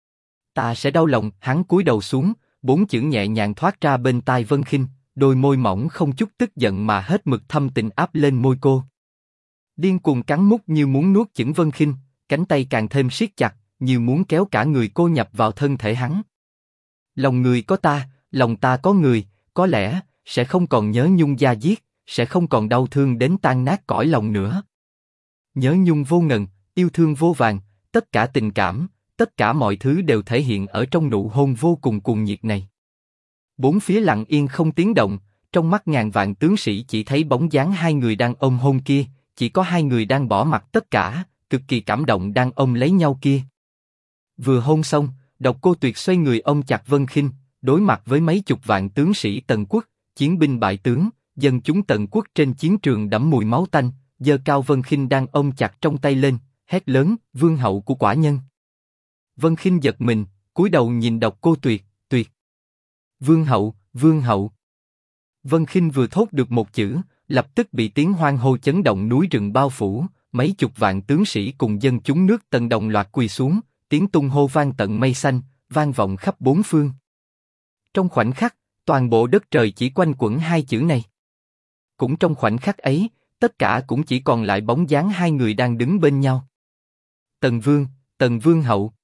ta sẽ đau lòng. Hắn cúi đầu xuống, 4 chữ nhẹ nhàng thoát ra bên tai Vân Khinh, đôi môi mỏng không chút tức giận mà hết mực thâm tình áp lên môi cô. Điên cuồng cắn mút như muốn nuốt chửng Vân Khinh, cánh tay càng thêm siết chặt, như muốn kéo cả người cô nhập vào thân thể hắn. Lòng người có ta, lòng ta có người, có lẽ sẽ không còn nhớ nhung da diết, sẽ không còn đau thương đến tan nát cõi lòng nữa. Nhớ nhung vô ngần, yêu thương vô vàn, tất cả tình cảm, tất cả mọi thứ đều thể hiện ở trong nụ hôn vô cùng cuồng nhiệt này. Bốn phía lặng yên không tiếng động, trong mắt ngàn vạn tướng sĩ chỉ thấy bóng dáng hai người đang ôm hôn kia, chỉ có hai người đang bỏ mặc tất cả, cực kỳ cảm động đang ôm lấy nhau kia. Vừa hôn xong, Độc Cô Tuyệt xoay người ôm chặt Vân Khinh, đối mặt với mấy chục vạn tướng sĩ Tần Quốc, chiến binh bại tướng, dân chúng Tần Quốc trên chiến trường đẫm mùi máu tanh, giơ cao Vân Khinh đang ôm chặt trong tay lên, hét lớn: Vương hậu của quả nhân. Vân Khinh giật mình, cúi đầu nhìn Độc Cô Tuyệt, Tuyệt. Vương hậu, Vương hậu. Vân Khinh vừa thốt được một chữ, lập tức bị tiếng hoan hô chấn động núi rừng bao phủ, mấy chục vạn tướng sĩ cùng dân chúng nước Tần đồng loạt quỳ xuống, tiếng tung hô vang tận mây xanh, vang vọng khắp bốn phương. Trong khoảnh khắc, toàn bộ đất trời chỉ quanh quẩn hai chữ này. Cũng trong khoảnh khắc ấy, tất cả cũng chỉ còn lại bóng dáng hai người đang đứng bên nhau. Tần Vương, Tần Vương hậu.